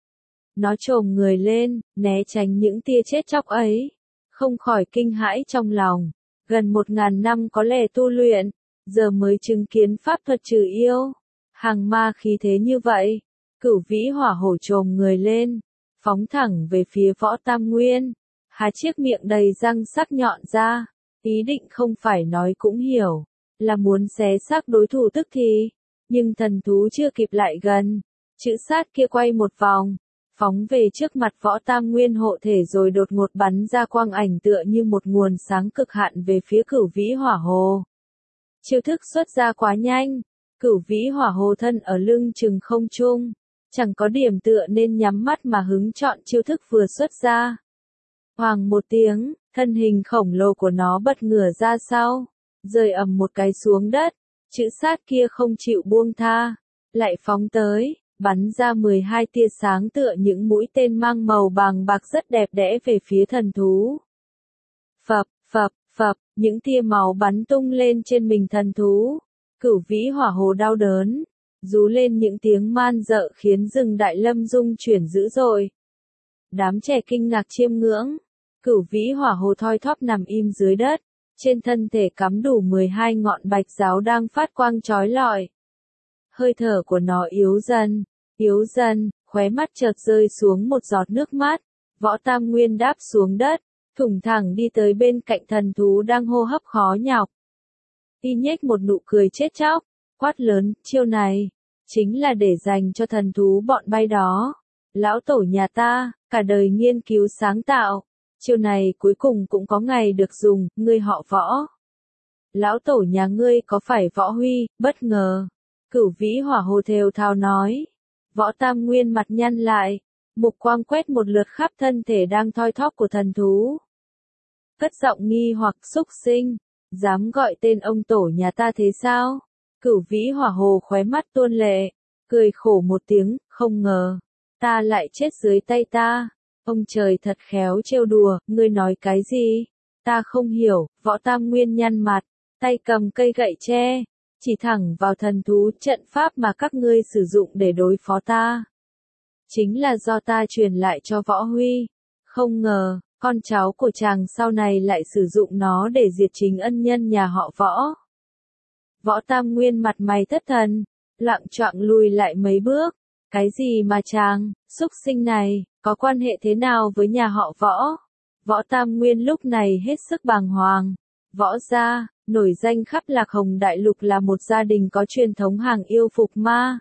Nó chồm người lên, né tránh những tia chết chóc ấy, không khỏi kinh hãi trong lòng. Gần 1000 năm có lẽ tu luyện, giờ mới chứng kiến pháp thuật trừ yêu, hàng ma khí thế như vậy. Cửu Vĩ Hỏa Hổ chồm người lên, phóng thẳng về phía Võ Tam Nguyên, há chiếc miệng đầy răng sắc nhọn ra, ý định không phải nói cũng hiểu, là muốn xé xác đối thủ tức thì. Nhưng thần thú chưa kịp lại gần, chữ sát kia quay một vòng, phóng về trước mặt Võ Tam Nguyên hộ thể rồi đột ngột bắn ra quang ảnh tựa như một nguồn sáng cực hạn về phía Cửu Vĩ Hỏa Hồ. Chiêu thức xuất ra quá nhanh, Cửu Vĩ Hỏa Hồ thân ở lưng chừng không trung, chẳng có điểm tựa nên nhắm mắt mà hứng chọn chiêu thức vừa xuất ra. Hoàng một tiếng, thân hình khổng lồ của nó bật ngửa ra sau, rơi ầm một cái xuống đất, chữ sát kia không chịu buông tha, lại phóng tới, bắn ra 12 tia sáng tựa những mũi tên mang màu vàng bạc rất đẹp đẽ về phía thần thú. Phập, phập, phập, những tia máu bắn tung lên trên mình thần thú. Cửu Vĩ Hỏa Hồ đau đớn, rú lên những tiếng man rợ khiến rừng Đại Lâm rung chuyển dữ dội. Đám trẻ kinh ngạc chiêm ngưỡng, Cửu Vĩ Hỏa Hồ thoi thóp nằm im dưới đất, trên thân thể cắm đủ 12 ngọn bạch giáo đang phát quang chói lọi. Hơi thở của nó yếu dần, khóe mắt chợt rơi xuống một giọt nước mắt. Võ Tam Nguyên đáp xuống đất, thủng thẳng đi tới bên cạnh thần thú đang hô hấp khó nhọc. Y nhếch một nụ cười chết chóc, quát lớn, chiêu này chính là để dành cho thần thú bọn bay đó. Lão tổ nhà ta, cả đời nghiên cứu sáng tạo, chiêu này cuối cùng cũng có ngày được dùng, ngươi họ Võ. Lão tổ nhà ngươi có phải Võ Huy? Bất ngờ. Cửu Vĩ Hỏa Hồ thều thào nói. Võ Tam Nguyên mặt nhăn lại, mục quang quét một lượt khắp thân thể đang thoi thóp của thần thú. Cất giọng nghi hoặc, xúc sinh, dám gọi tên ông tổ nhà ta thế sao? Cửu Vĩ Hỏa Hồ khóe mắt tuôn lệ, cười khổ một tiếng, không ngờ, ta lại chết dưới tay ta. Ông trời thật khéo trêu đùa, ngươi nói cái gì? Ta không hiểu. Võ Tam Nguyên nhăn mặt, tay cầm cây gậy tre, chỉ thẳng vào thần thú. Trận pháp mà các ngươi sử dụng để đối phó ta, chính là do ta truyền lại cho Võ Huy. Không ngờ, con cháu của chàng sau này lại sử dụng nó để diệt chính ân nhân nhà họ Võ. Võ Tam Nguyên mặt mày thất thần, lặng choạng lùi lại mấy bước. Cái gì mà chàng, xúc sinh này, có quan hệ thế nào với nhà họ Võ? Võ Tam Nguyên lúc này hết sức bàng hoàng. Võ gia, nổi danh khắp Lạc Hồng Đại Lục là một gia đình có truyền thống hàng yêu phục ma.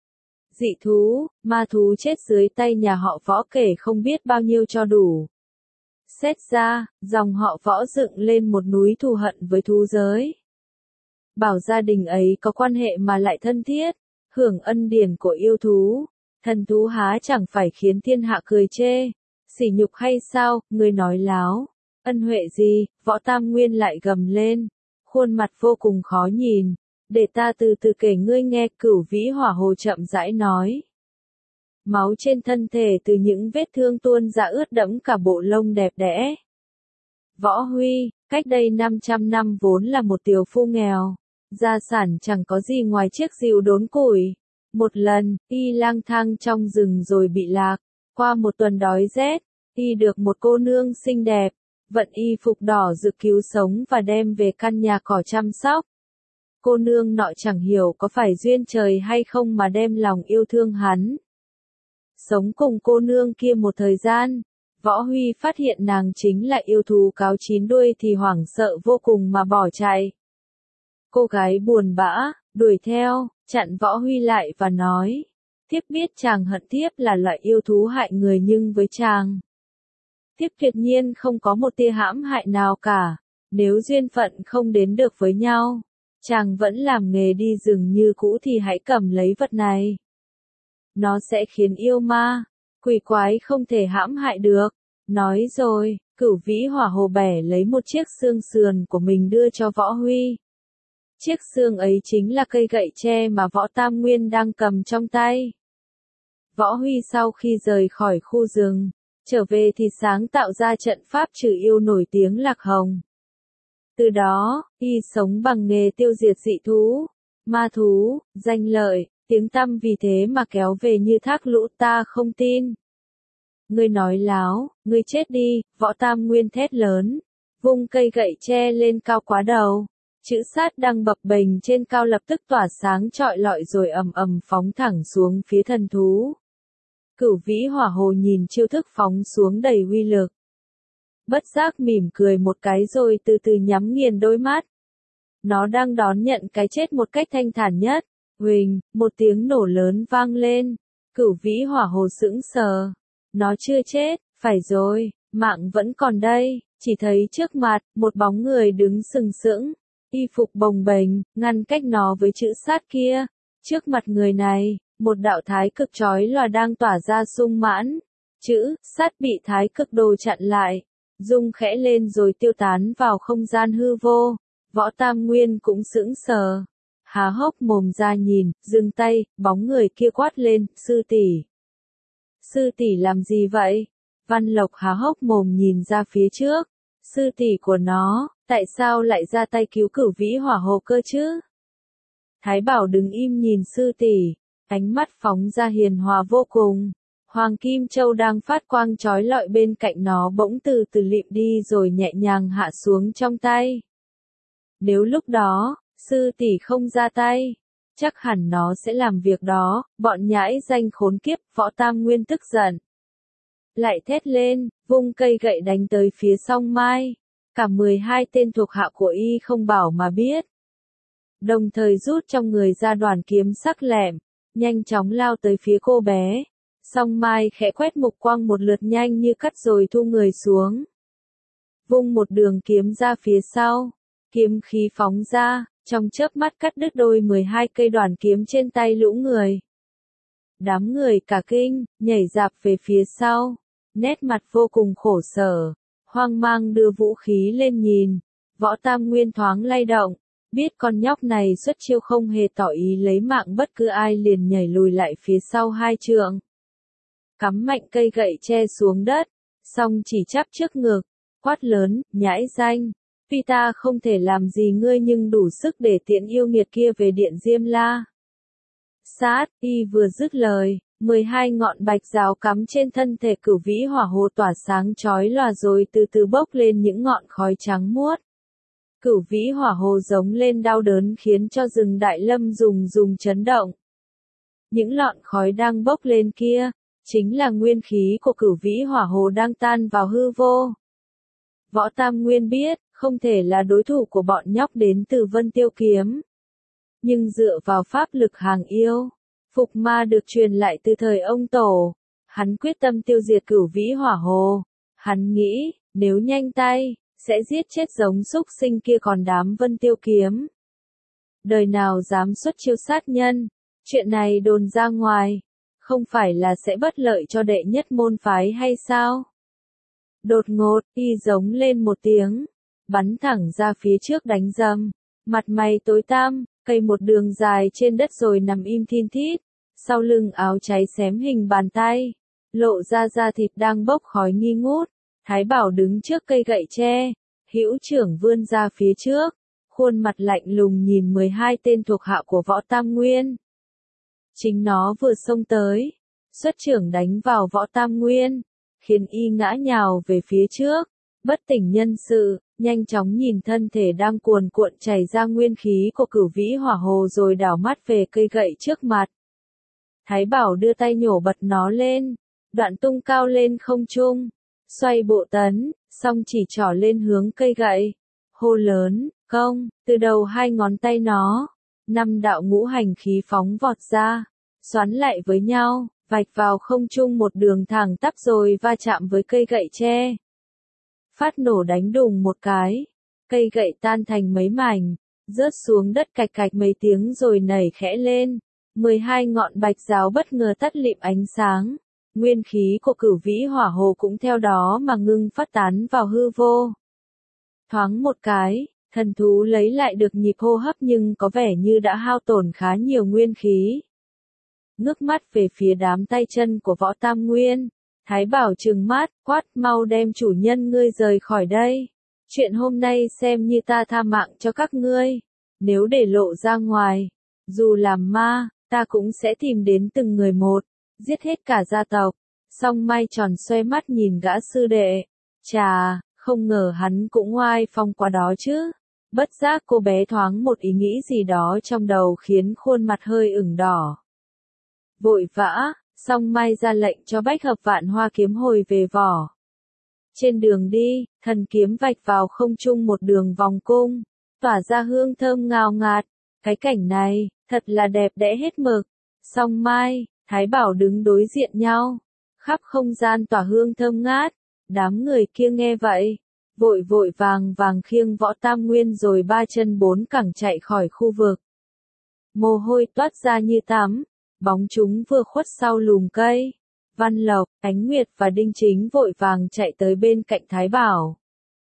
Dị thú, ma thú chết dưới tay nhà họ Võ kể không biết bao nhiêu cho đủ. Xét ra, dòng họ Võ dựng lên một núi thù hận với thú giới. Bảo gia đình ấy có quan hệ mà lại thân thiết, hưởng ân điển của yêu thú, thần thú há chẳng phải khiến thiên hạ cười chê, sỉ nhục hay sao? Ngươi nói láo, ân huệ gì? Võ Tam Nguyên lại gầm lên, khuôn mặt vô cùng khó nhìn. Để ta từ từ kể ngươi nghe. Cửu Vĩ Hỏa Hồ chậm rãi nói. Máu trên thân thể từ những vết thương tuôn ra ướt đẫm cả bộ lông đẹp đẽ. Võ Huy, cách đây 500 năm vốn là một tiều phu nghèo, gia sản chẳng có gì ngoài chiếc rìu đốn củi. Một lần, y lang thang trong rừng rồi bị lạc. Qua một tuần đói rét, y được một cô nương xinh đẹp, vận y phục đỏ rực cứu sống và đem về căn nhà cỏ chăm sóc. Cô nương nọ chẳng hiểu có phải duyên trời hay không mà đem lòng yêu thương hắn. Sống cùng cô nương kia một thời gian, Võ Huy phát hiện nàng chính là yêu thú cáo chín đuôi thì hoảng sợ vô cùng mà bỏ chạy. Cô gái buồn bã, đuổi theo, chặn Võ Huy lại và nói, thiếp biết chàng hận thiếp là loại yêu thú hại người nhưng với chàng, thiếp tuyệt nhiên không có một tia hãm hại nào cả, nếu duyên phận không đến được với nhau, chàng vẫn làm nghề đi rừng như cũ thì hãy cầm lấy vật này. Nó sẽ khiến yêu ma, quỷ quái không thể hãm hại được. Nói rồi, Cửu Vĩ Hỏa Hồ bẻ lấy một chiếc xương sườn của mình đưa cho Võ Huy. Chiếc xương ấy chính là cây gậy tre mà Võ Tam Nguyên đang cầm trong tay. Võ Huy sau khi rời khỏi khu rừng, trở về thì sáng tạo ra trận pháp trừ yêu nổi tiếng Lạc Hồng. Từ đó, y sống bằng nghề tiêu diệt dị thú, ma thú, danh lợi, tiếng tăm vì thế mà kéo về như thác lũ. Ta không tin. Ngươi nói láo, ngươi chết đi. Võ Tam Nguyên thét lớn, vung cây gậy tre lên cao quá đầu. Chữ sát đang bập bềnh trên cao lập tức tỏa sáng chọi lọi rồi ầm ầm phóng thẳng xuống phía thần thú. Cửu Vĩ Hỏa Hồ nhìn chiêu thức phóng xuống đầy uy lực. Bất giác mỉm cười một cái rồi từ từ nhắm nghiền đôi mắt. Nó đang đón nhận cái chết một cách thanh thản nhất. Huỳnh, một tiếng nổ lớn vang lên. Cửu Vĩ Hỏa Hồ sững sờ. Nó chưa chết, phải rồi, mạng vẫn còn đây, chỉ thấy trước mặt, một bóng người đứng sừng sững, y phục bồng bềnh, ngăn cách nó với chữ sát kia. Trước mặt người này, một đạo thái cực chói lòa đang tỏa ra sung mãn. Chữ sát bị thái cực đồ chặn lại, rung khẽ lên rồi tiêu tán vào không gian hư vô. Võ Tam Nguyên cũng sững sờ, há hốc mồm ra nhìn, dừng tay, bóng người kia quát lên, sư tỷ. Sư tỷ làm gì vậy? Văn Lộc há hốc mồm nhìn ra phía trước. Sư tỷ của nó, tại sao lại ra tay cứu Cửu Vĩ Hỏa Hồ cơ chứ? Thái Bảo đứng im nhìn sư tỷ, ánh mắt phóng ra hiền hòa vô cùng. Hoàng Kim Châu đang phát quang chói lọi bên cạnh nó bỗng từ từ lịm đi rồi nhẹ nhàng hạ xuống trong tay. Nếu lúc đó, sư tỷ không ra tay, chắc hẳn nó sẽ làm việc đó, bọn nhãi danh khốn kiếp. Võ Tam Nguyên tức giận, lại thét lên, vung cây gậy đánh tới phía Song Mai. Cả 12 tên thuộc hạ của y không bảo mà biết, đồng thời rút trong người ra đoàn kiếm sắc lẹm, nhanh chóng lao tới phía cô bé. Song Mai khẽ quét mục quang một lượt nhanh như cắt rồi thu người xuống, vung một đường kiếm ra phía sau, kiếm khí phóng ra, trong chớp mắt cắt đứt đôi 12 cây đoàn kiếm trên tay lũ người. Đám người cả kinh, nhảy rạp về phía sau, nét mặt vô cùng khổ sở, hoang mang đưa vũ khí lên nhìn. Võ Tam Nguyên thoáng lay động, biết con nhóc này xuất chiêu không hề tỏ ý lấy mạng bất cứ ai, liền nhảy lùi lại phía sau 2 trượng. Cắm mạnh cây gậy che xuống đất, xong chỉ chắp trước ngực, quát lớn, nhãi danh. Tuy ta không thể làm gì ngươi nhưng đủ sức để tiễn yêu nghiệt kia về điện Diêm La. Sát, y vừa dứt lời, 12 ngọn bạch giáo cắm trên thân thể Cửu Vĩ Hỏa Hồ tỏa sáng chói lòa rồi từ từ bốc lên những ngọn khói trắng muốt. Cửu Vĩ Hỏa Hồ giống lên đau đớn khiến cho rừng Đại Lâm rùng chấn động. Những lọn khói đang bốc lên kia, chính là nguyên khí của Cửu Vĩ Hỏa Hồ đang tan vào hư vô. Võ Tam Nguyên biết, không thể là đối thủ của bọn nhóc đến từ Vân Tiêu Kiếm. Nhưng dựa vào pháp lực hàng yêu, phục ma được truyền lại từ thời ông tổ, hắn quyết tâm tiêu diệt Cửu Vĩ Hỏa Hồ. Hắn nghĩ, nếu nhanh tay, sẽ giết chết giống súc sinh kia, còn đám Vân Tiêu Kiếm đời nào dám xuất chiêu sát nhân. Chuyện này đồn ra ngoài, không phải là sẽ bất lợi cho đệ nhất môn phái hay sao? Đột ngột, y giống lên một tiếng, bắn thẳng ra phía trước đánh dầm, mặt mày tối tăm, cây một đường dài trên đất rồi nằm im thin thít, sau lưng áo cháy xém hình bàn tay, lộ ra da thịt đang bốc khói nghi ngút. Thái Bảo đứng trước cây gậy tre, hữu trưởng vươn ra phía trước, khuôn mặt lạnh lùng nhìn 12 tên thuộc hạ của Võ Tam Nguyên. Chính nó vừa xông tới, xuất trưởng đánh vào Võ Tam Nguyên, khiến y ngã nhào về phía trước, bất tỉnh nhân sự, nhanh chóng nhìn thân thể đang cuồn cuộn chảy ra nguyên khí của Cửu Vĩ Hỏa Hồ rồi đảo mắt về cây gậy trước mặt. Thái Bảo đưa tay nhổ bật nó lên, đoạn tung cao lên không trung, xoay bộ tấn, xong chỉ trỏ lên hướng cây gậy, hô lớn, công. Từ đầu 2 ngón tay nó, 5 đạo ngũ hành khí phóng vọt ra, xoắn lại với nhau, vạch vào không trung một đường thẳng tắp rồi va chạm với cây gậy tre. Phát nổ đánh đùng một cái, cây gậy tan thành mấy mảnh, rớt xuống đất cạch cạch mấy tiếng rồi nảy khẽ lên. 12 ngọn bạch giáo bất ngờ tắt lịm ánh sáng, nguyên khí của Cửu Vĩ Hỏa Hồ cũng theo đó mà ngưng phát tán vào hư vô. Thoáng một cái, thần thú lấy lại được nhịp hô hấp nhưng có vẻ như đã hao tổn khá nhiều nguyên khí. Ngước mắt về phía đám tay chân của Võ Tam Nguyên, Thái Bảo trừng mắt, quát, mau đem chủ nhân ngươi rời khỏi đây. Chuyện hôm nay xem như ta tha mạng cho các ngươi. Nếu để lộ ra ngoài, dù làm ma, ta cũng sẽ tìm đến từng người một, giết hết cả gia tộc. Song Mai tròn xoe mắt nhìn gã sư đệ. Chà, không ngờ hắn cũng oai phong quá đó chứ. Bất giác cô bé thoáng một ý nghĩ gì đó trong đầu khiến khuôn mặt hơi ửng đỏ. Vội vã, Song Mai ra lệnh cho Bách Hợp Vạn Hoa kiếm hồi về vỏ. Trên đường đi, thần kiếm vạch vào không trung một đường vòng cung, tỏa ra hương thơm ngào ngạt. Cái cảnh này, thật là đẹp đẽ hết mực. Song Mai, Thái Bảo đứng đối diện nhau. Khắp không gian tỏa hương thơm ngát. Đám người kia nghe vậy. Vội vội vàng vàng khiêng Võ Tam Nguyên rồi ba chân bốn cẳng chạy khỏi khu vực. Mồ hôi toát ra như tắm. Bóng chúng vừa khuất sau lùm cây. Văn Lộc, Ánh Nguyệt và Đinh Chính vội vàng chạy tới bên cạnh Thái Bảo.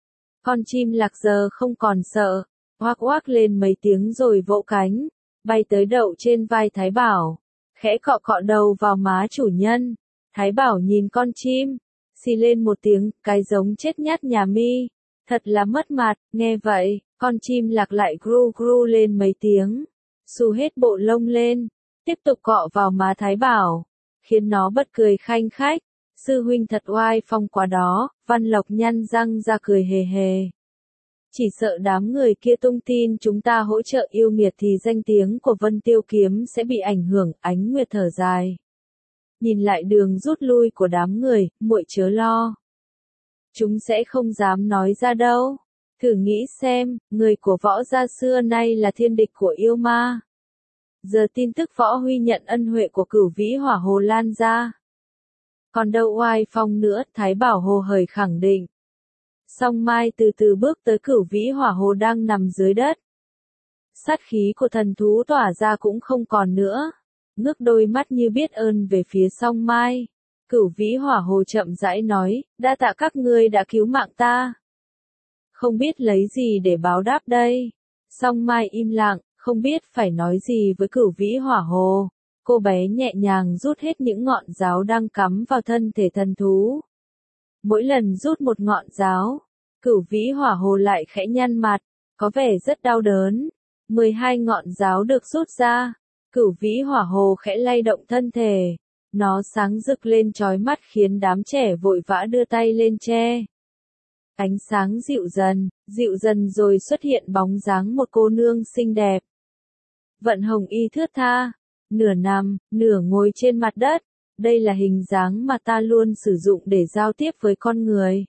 Con chim lạc giờ không còn sợ. Oác oác lên mấy tiếng rồi vỗ cánh. Bay tới đậu trên vai Thái Bảo. Khẽ cọ cọ đầu vào má chủ nhân. Thái Bảo nhìn con chim. Xì lên một tiếng, cái giống chết nhát nhà mi. Thật là mất mặt, nghe vậy, con chim lạc lại gru gru lên mấy tiếng. Xù hết bộ lông lên. Tiếp tục cọ vào má Thái Bảo. Khiến nó bật cười khanh khách. Sư huynh thật oai phong quá đó, Văn Lộc nhăn răng ra cười hề hề. Chỉ sợ đám người kia tung tin chúng ta hỗ trợ yêu nghiệt thì danh tiếng của Vân Tiêu Kiếm sẽ bị ảnh hưởng. Ánh Nguyệt thở dài. Nhìn lại đường rút lui của đám người, muội chớ lo. Chúng sẽ không dám nói ra đâu. Thử nghĩ xem, người của Võ gia xưa nay là thiên địch của yêu ma. Giờ tin tức Võ Huy nhận ân huệ của Cửu Vĩ Hỏa Hồ lan ra. Còn đâu oai phong nữa, Thái Bảo hồ hởi khẳng định. Song Mai từ từ bước tới Cửu Vĩ Hỏa Hồ đang nằm dưới đất. Sát khí của thần thú tỏa ra cũng không còn nữa. Ngước đôi mắt như biết ơn về phía Song Mai. Cửu Vĩ Hỏa Hồ chậm rãi nói, đa tạ các ngươi đã cứu mạng ta. Không biết lấy gì để báo đáp đây. Song Mai im lặng, không biết phải nói gì với Cửu Vĩ Hỏa Hồ. Cô bé nhẹ nhàng rút hết những ngọn giáo đang cắm vào thân thể thần thú. Mỗi lần rút một ngọn giáo, Cửu Vĩ Hỏa Hồ lại khẽ nhăn mặt, có vẻ rất đau đớn. 12 ngọn giáo được rút ra, Cửu Vĩ Hỏa Hồ khẽ lay động thân thể. Nó sáng rực lên chói mắt khiến đám trẻ vội vã đưa tay lên che. Ánh sáng dịu dần rồi xuất hiện bóng dáng một cô nương xinh đẹp. Vận Hồng Y thướt tha, nửa nằm, nửa ngồi trên mặt đất. Đây là hình dáng mà ta luôn sử dụng để giao tiếp với con người.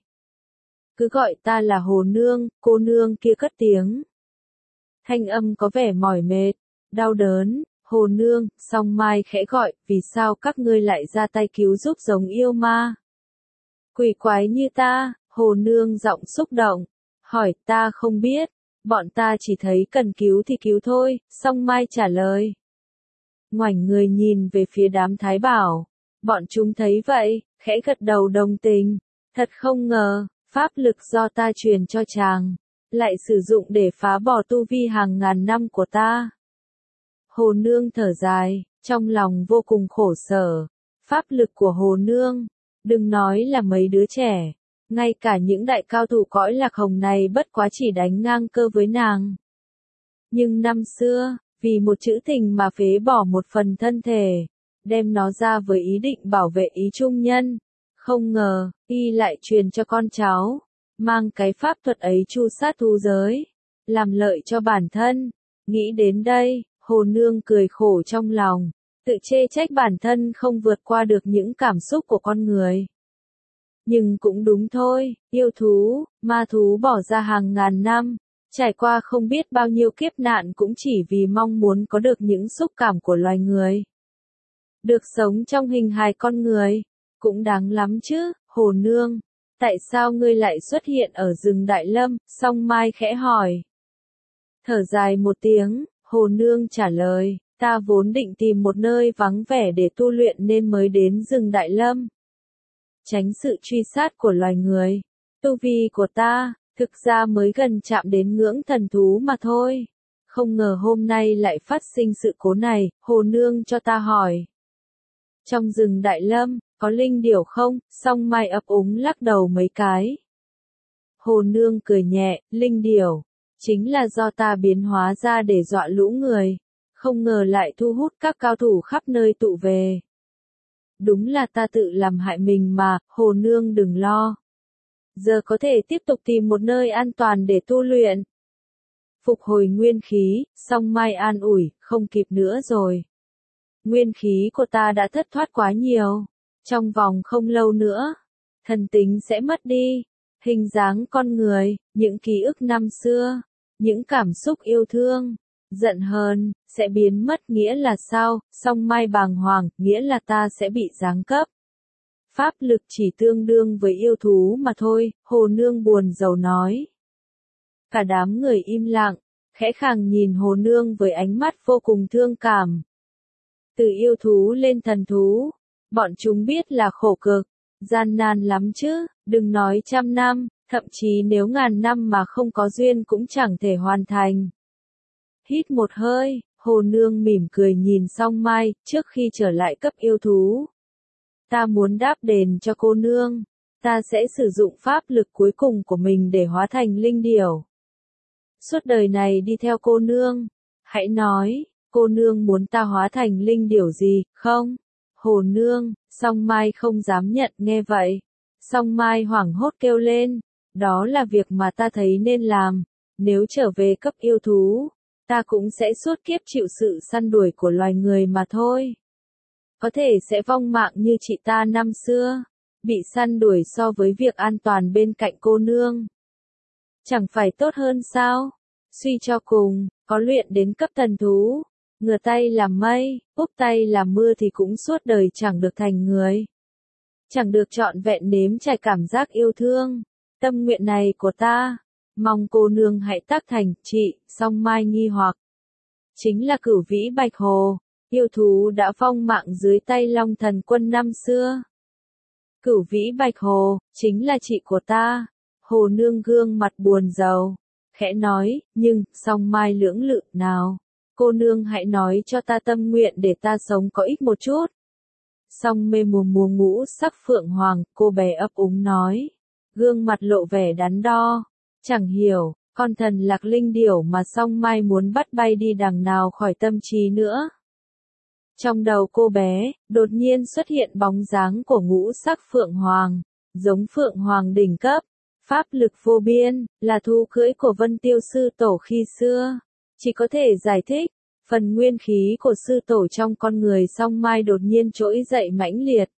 Cứ gọi ta là Hồ Nương, cô nương kia cất tiếng. Thanh âm có vẻ mỏi mệt, đau đớn. Hồ Nương, Song Mai khẽ gọi, vì sao các ngươi lại ra tay cứu giúp giống yêu ma? Quỷ quái như ta, Hồ Nương giọng xúc động, hỏi ta không biết, bọn ta chỉ thấy cần cứu thì cứu thôi, Song Mai trả lời. Ngoảnh người nhìn về phía đám Thái Bảo, bọn chúng thấy vậy, khẽ gật đầu đồng tình, thật không ngờ, pháp lực do ta truyền cho chàng, lại sử dụng để phá bỏ tu vi hàng ngàn năm của ta. Hồ Nương thở dài, trong lòng vô cùng khổ sở. Pháp lực của Hồ Nương, đừng nói là mấy đứa trẻ, ngay cả những đại cao thủ cõi Lạc Hồng này bất quá chỉ đánh ngang cơ với nàng. Nhưng năm xưa, vì một chữ tình mà phế bỏ một phần thân thể, đem nó ra với ý định bảo vệ ý trung nhân. Không ngờ, y lại truyền cho con cháu, mang cái pháp thuật ấy tru sát thú giới, làm lợi cho bản thân. Nghĩ đến đây, Hồ Nương cười khổ trong lòng, tự chê trách bản thân không vượt qua được những cảm xúc của con người. Nhưng cũng đúng thôi, yêu thú, ma thú bỏ ra hàng ngàn năm, trải qua không biết bao nhiêu kiếp nạn cũng chỉ vì mong muốn có được những xúc cảm của loài người. Được sống trong hình hài con người, cũng đáng lắm chứ, Hồ Nương. Tại sao ngươi lại xuất hiện ở rừng Đại Lâm? Song Mai khẽ hỏi. Thở dài một tiếng, Hồ Nương trả lời, ta vốn định tìm một nơi vắng vẻ để tu luyện nên mới đến rừng Đại Lâm. Tránh sự truy sát của loài người. Tu vi của ta, thực ra mới gần chạm đến ngưỡng thần thú mà thôi. Không ngờ hôm nay lại phát sinh sự cố này, Hồ Nương cho ta hỏi. Trong rừng Đại Lâm, có linh điểu không? Song Mai ấp úng lắc đầu mấy cái. Hồ Nương cười nhẹ, linh điểu, chính là do ta biến hóa ra để dọa lũ người. Không ngờ lại thu hút các cao thủ khắp nơi tụ về. Đúng là ta tự làm hại mình mà, Hồ Nương đừng lo. Giờ có thể tiếp tục tìm một nơi an toàn để tu luyện. Phục hồi nguyên khí, Song Mai an ủi, không kịp nữa rồi. Nguyên khí của ta đã thất thoát quá nhiều. Trong vòng không lâu nữa, thần tính sẽ mất đi. Hình dáng con người, những ký ức năm xưa, những cảm xúc yêu thương, Giận hờn, sẽ biến mất nghĩa là sao? Song Mai bàng hoàng, nghĩa là ta sẽ bị giáng cấp. Pháp lực chỉ tương đương với yêu thú mà thôi, Hồ Nương buồn rầu nói. Cả đám người im lặng, khẽ khàng nhìn Hồ Nương với ánh mắt vô cùng thương cảm. Từ yêu thú lên thần thú, bọn chúng biết là khổ cực, gian nan lắm chứ, đừng nói 100 năm, thậm chí nếu 1000 năm mà không có duyên cũng chẳng thể hoàn thành. Hít một hơi, Hồ Nương mỉm cười nhìn Song Mai, trước khi trở lại cấp yêu thú. Ta muốn đáp đền cho cô nương, ta sẽ sử dụng pháp lực cuối cùng của mình để hóa thành linh điểu. Suốt đời này đi theo cô nương, hãy nói, cô nương muốn ta hóa thành linh điểu gì, không? Hồ Nương, Song Mai không dám nhận nghe vậy. Song Mai hoảng hốt kêu lên, đó là việc mà ta thấy nên làm, nếu trở về cấp yêu thú, ta cũng sẽ suốt kiếp chịu sự săn đuổi của loài người mà thôi. Có thể sẽ vong mạng như chị ta năm xưa, bị săn đuổi so với việc an toàn bên cạnh cô nương. Chẳng phải tốt hơn sao? Suy cho cùng, có luyện đến cấp thần thú, ngửa tay làm mây, úp tay làm mưa thì cũng suốt đời chẳng được thành người. Chẳng được trọn vẹn nếm trải cảm giác yêu thương. Tâm nguyện này của ta, mong cô nương hãy tác thành. Chị, Song Mai nghi hoặc. Chính là Cửu Vĩ Bạch Hồ, yêu thú đã vong mạng dưới tay Long Thần Quân năm xưa. Cửu Vĩ Bạch Hồ, chính là chị của ta. Hồ Nương gương mặt buồn rầu, khẽ nói, nhưng, Song Mai lưỡng lự, nào, cô nương hãy nói cho ta tâm nguyện để ta sống có ích một chút. Song Mê mùa mùa ngũ sắc phượng hoàng, cô bé ấp úng nói, gương mặt lộ vẻ đắn đo, chẳng hiểu, con thần lạc linh điểu mà Song Mai muốn bắt bay đi đằng nào khỏi tâm trí nữa. Trong đầu cô bé, đột nhiên xuất hiện bóng dáng của ngũ sắc phượng hoàng, giống phượng hoàng đỉnh cấp, pháp lực vô biên, là thú cưỡi của Vân Tiêu sư tổ khi xưa. Chỉ có thể giải thích, phần nguyên khí của sư tổ trong con người Song Mai đột nhiên trỗi dậy mãnh liệt.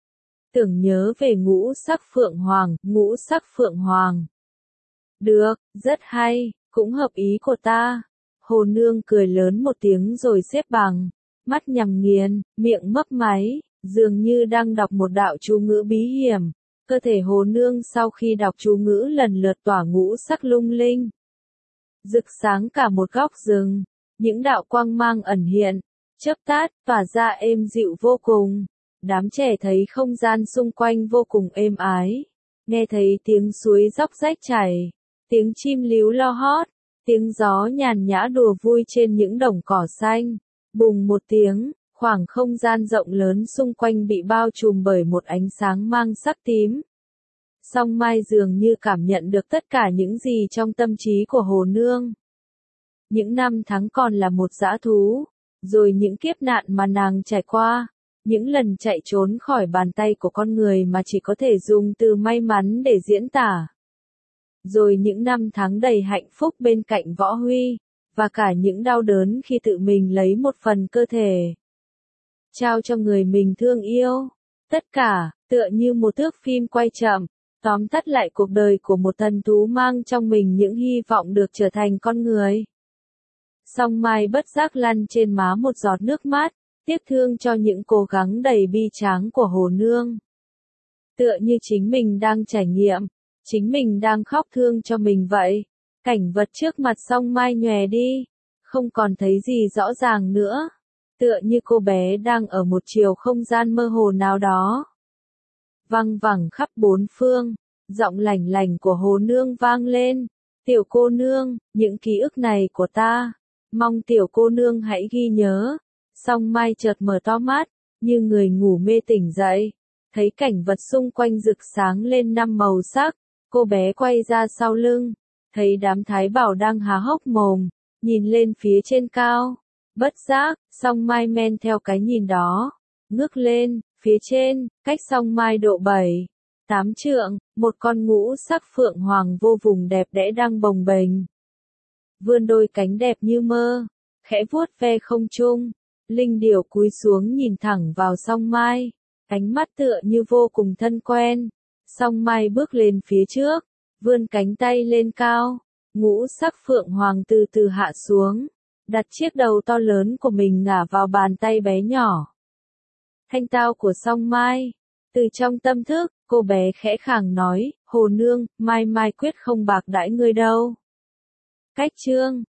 Tưởng nhớ về ngũ sắc phượng hoàng, ngũ sắc phượng hoàng. Được, rất hay, cũng hợp ý của ta. Hồ Nương cười lớn một tiếng rồi xếp bằng, mắt nhắm nghiền, miệng mấp máy, dường như đang đọc một đạo chú ngữ bí hiểm. Cơ thể Hồ Nương sau khi đọc chú ngữ lần lượt tỏa ngũ sắc lung linh, rực sáng cả một góc rừng, những đạo quang mang ẩn hiện, chớp tát, tỏa ra êm dịu vô cùng. Đám trẻ thấy không gian xung quanh vô cùng êm ái, nghe thấy tiếng suối róc rách chảy, tiếng chim líu lo hót, tiếng gió nhàn nhã đùa vui trên những đồng cỏ xanh. Bùng một tiếng, khoảng không gian rộng lớn xung quanh bị bao trùm bởi một ánh sáng mang sắc tím. Song Mai dường như cảm nhận được tất cả những gì trong tâm trí của Hồ Nương. Những năm tháng còn là một dã thú, rồi những kiếp nạn mà nàng trải qua, những lần chạy trốn khỏi bàn tay của con người mà chỉ có thể dùng từ may mắn để diễn tả. Rồi những năm tháng đầy hạnh phúc bên cạnh Võ Huy, và cả những đau đớn khi tự mình lấy một phần cơ thể trao cho người mình thương yêu. Tất cả, tựa như một thước phim quay chậm, tóm tắt lại cuộc đời của một thần thú mang trong mình những hy vọng được trở thành con người. Song Mai bất giác lăn trên má một giọt nước mắt, tiếc thương cho những cố gắng đầy bi tráng của Hồ Nương. Tựa như chính mình đang trải nghiệm, chính mình đang khóc thương cho mình vậy. Cảnh vật trước mặt Song Mai nhòe đi, không còn thấy gì rõ ràng nữa. Tựa như cô bé đang ở một chiều không gian mơ hồ nào đó. Văng vẳng khắp bốn phương, giọng lành lành của Hồ Nương vang lên. Tiểu cô nương, những ký ức này của ta, mong tiểu cô nương hãy ghi nhớ. Song Mai chợt mở to mắt, như người ngủ mê tỉnh dậy, thấy cảnh vật xung quanh rực sáng lên 5 màu sắc. Cô bé quay ra sau lưng, thấy đám thái bảo đang há hốc mồm, nhìn lên phía trên cao. Bất giác, Song Mai men theo cái nhìn đó, ngước lên, phía trên, cách Song Mai độ 7-8 trượng, một con ngũ sắc phượng hoàng vô cùng đẹp đẽ đang bồng bềnh. Vươn đôi cánh đẹp như mơ, khẽ vuốt ve không trung, linh điểu cúi xuống nhìn thẳng vào Song Mai, ánh mắt tựa như vô cùng thân quen. Song Mai bước lên phía trước, vươn cánh tay lên cao, ngũ sắc phượng hoàng từ từ hạ xuống, đặt chiếc đầu to lớn của mình ngả vào bàn tay bé nhỏ. Thanh tao của Song Mai. Từ trong tâm thức, cô bé khẽ khàng nói, Hồ nương, Mai Mai quyết không bạc đãi ngươi đâu. Cách chương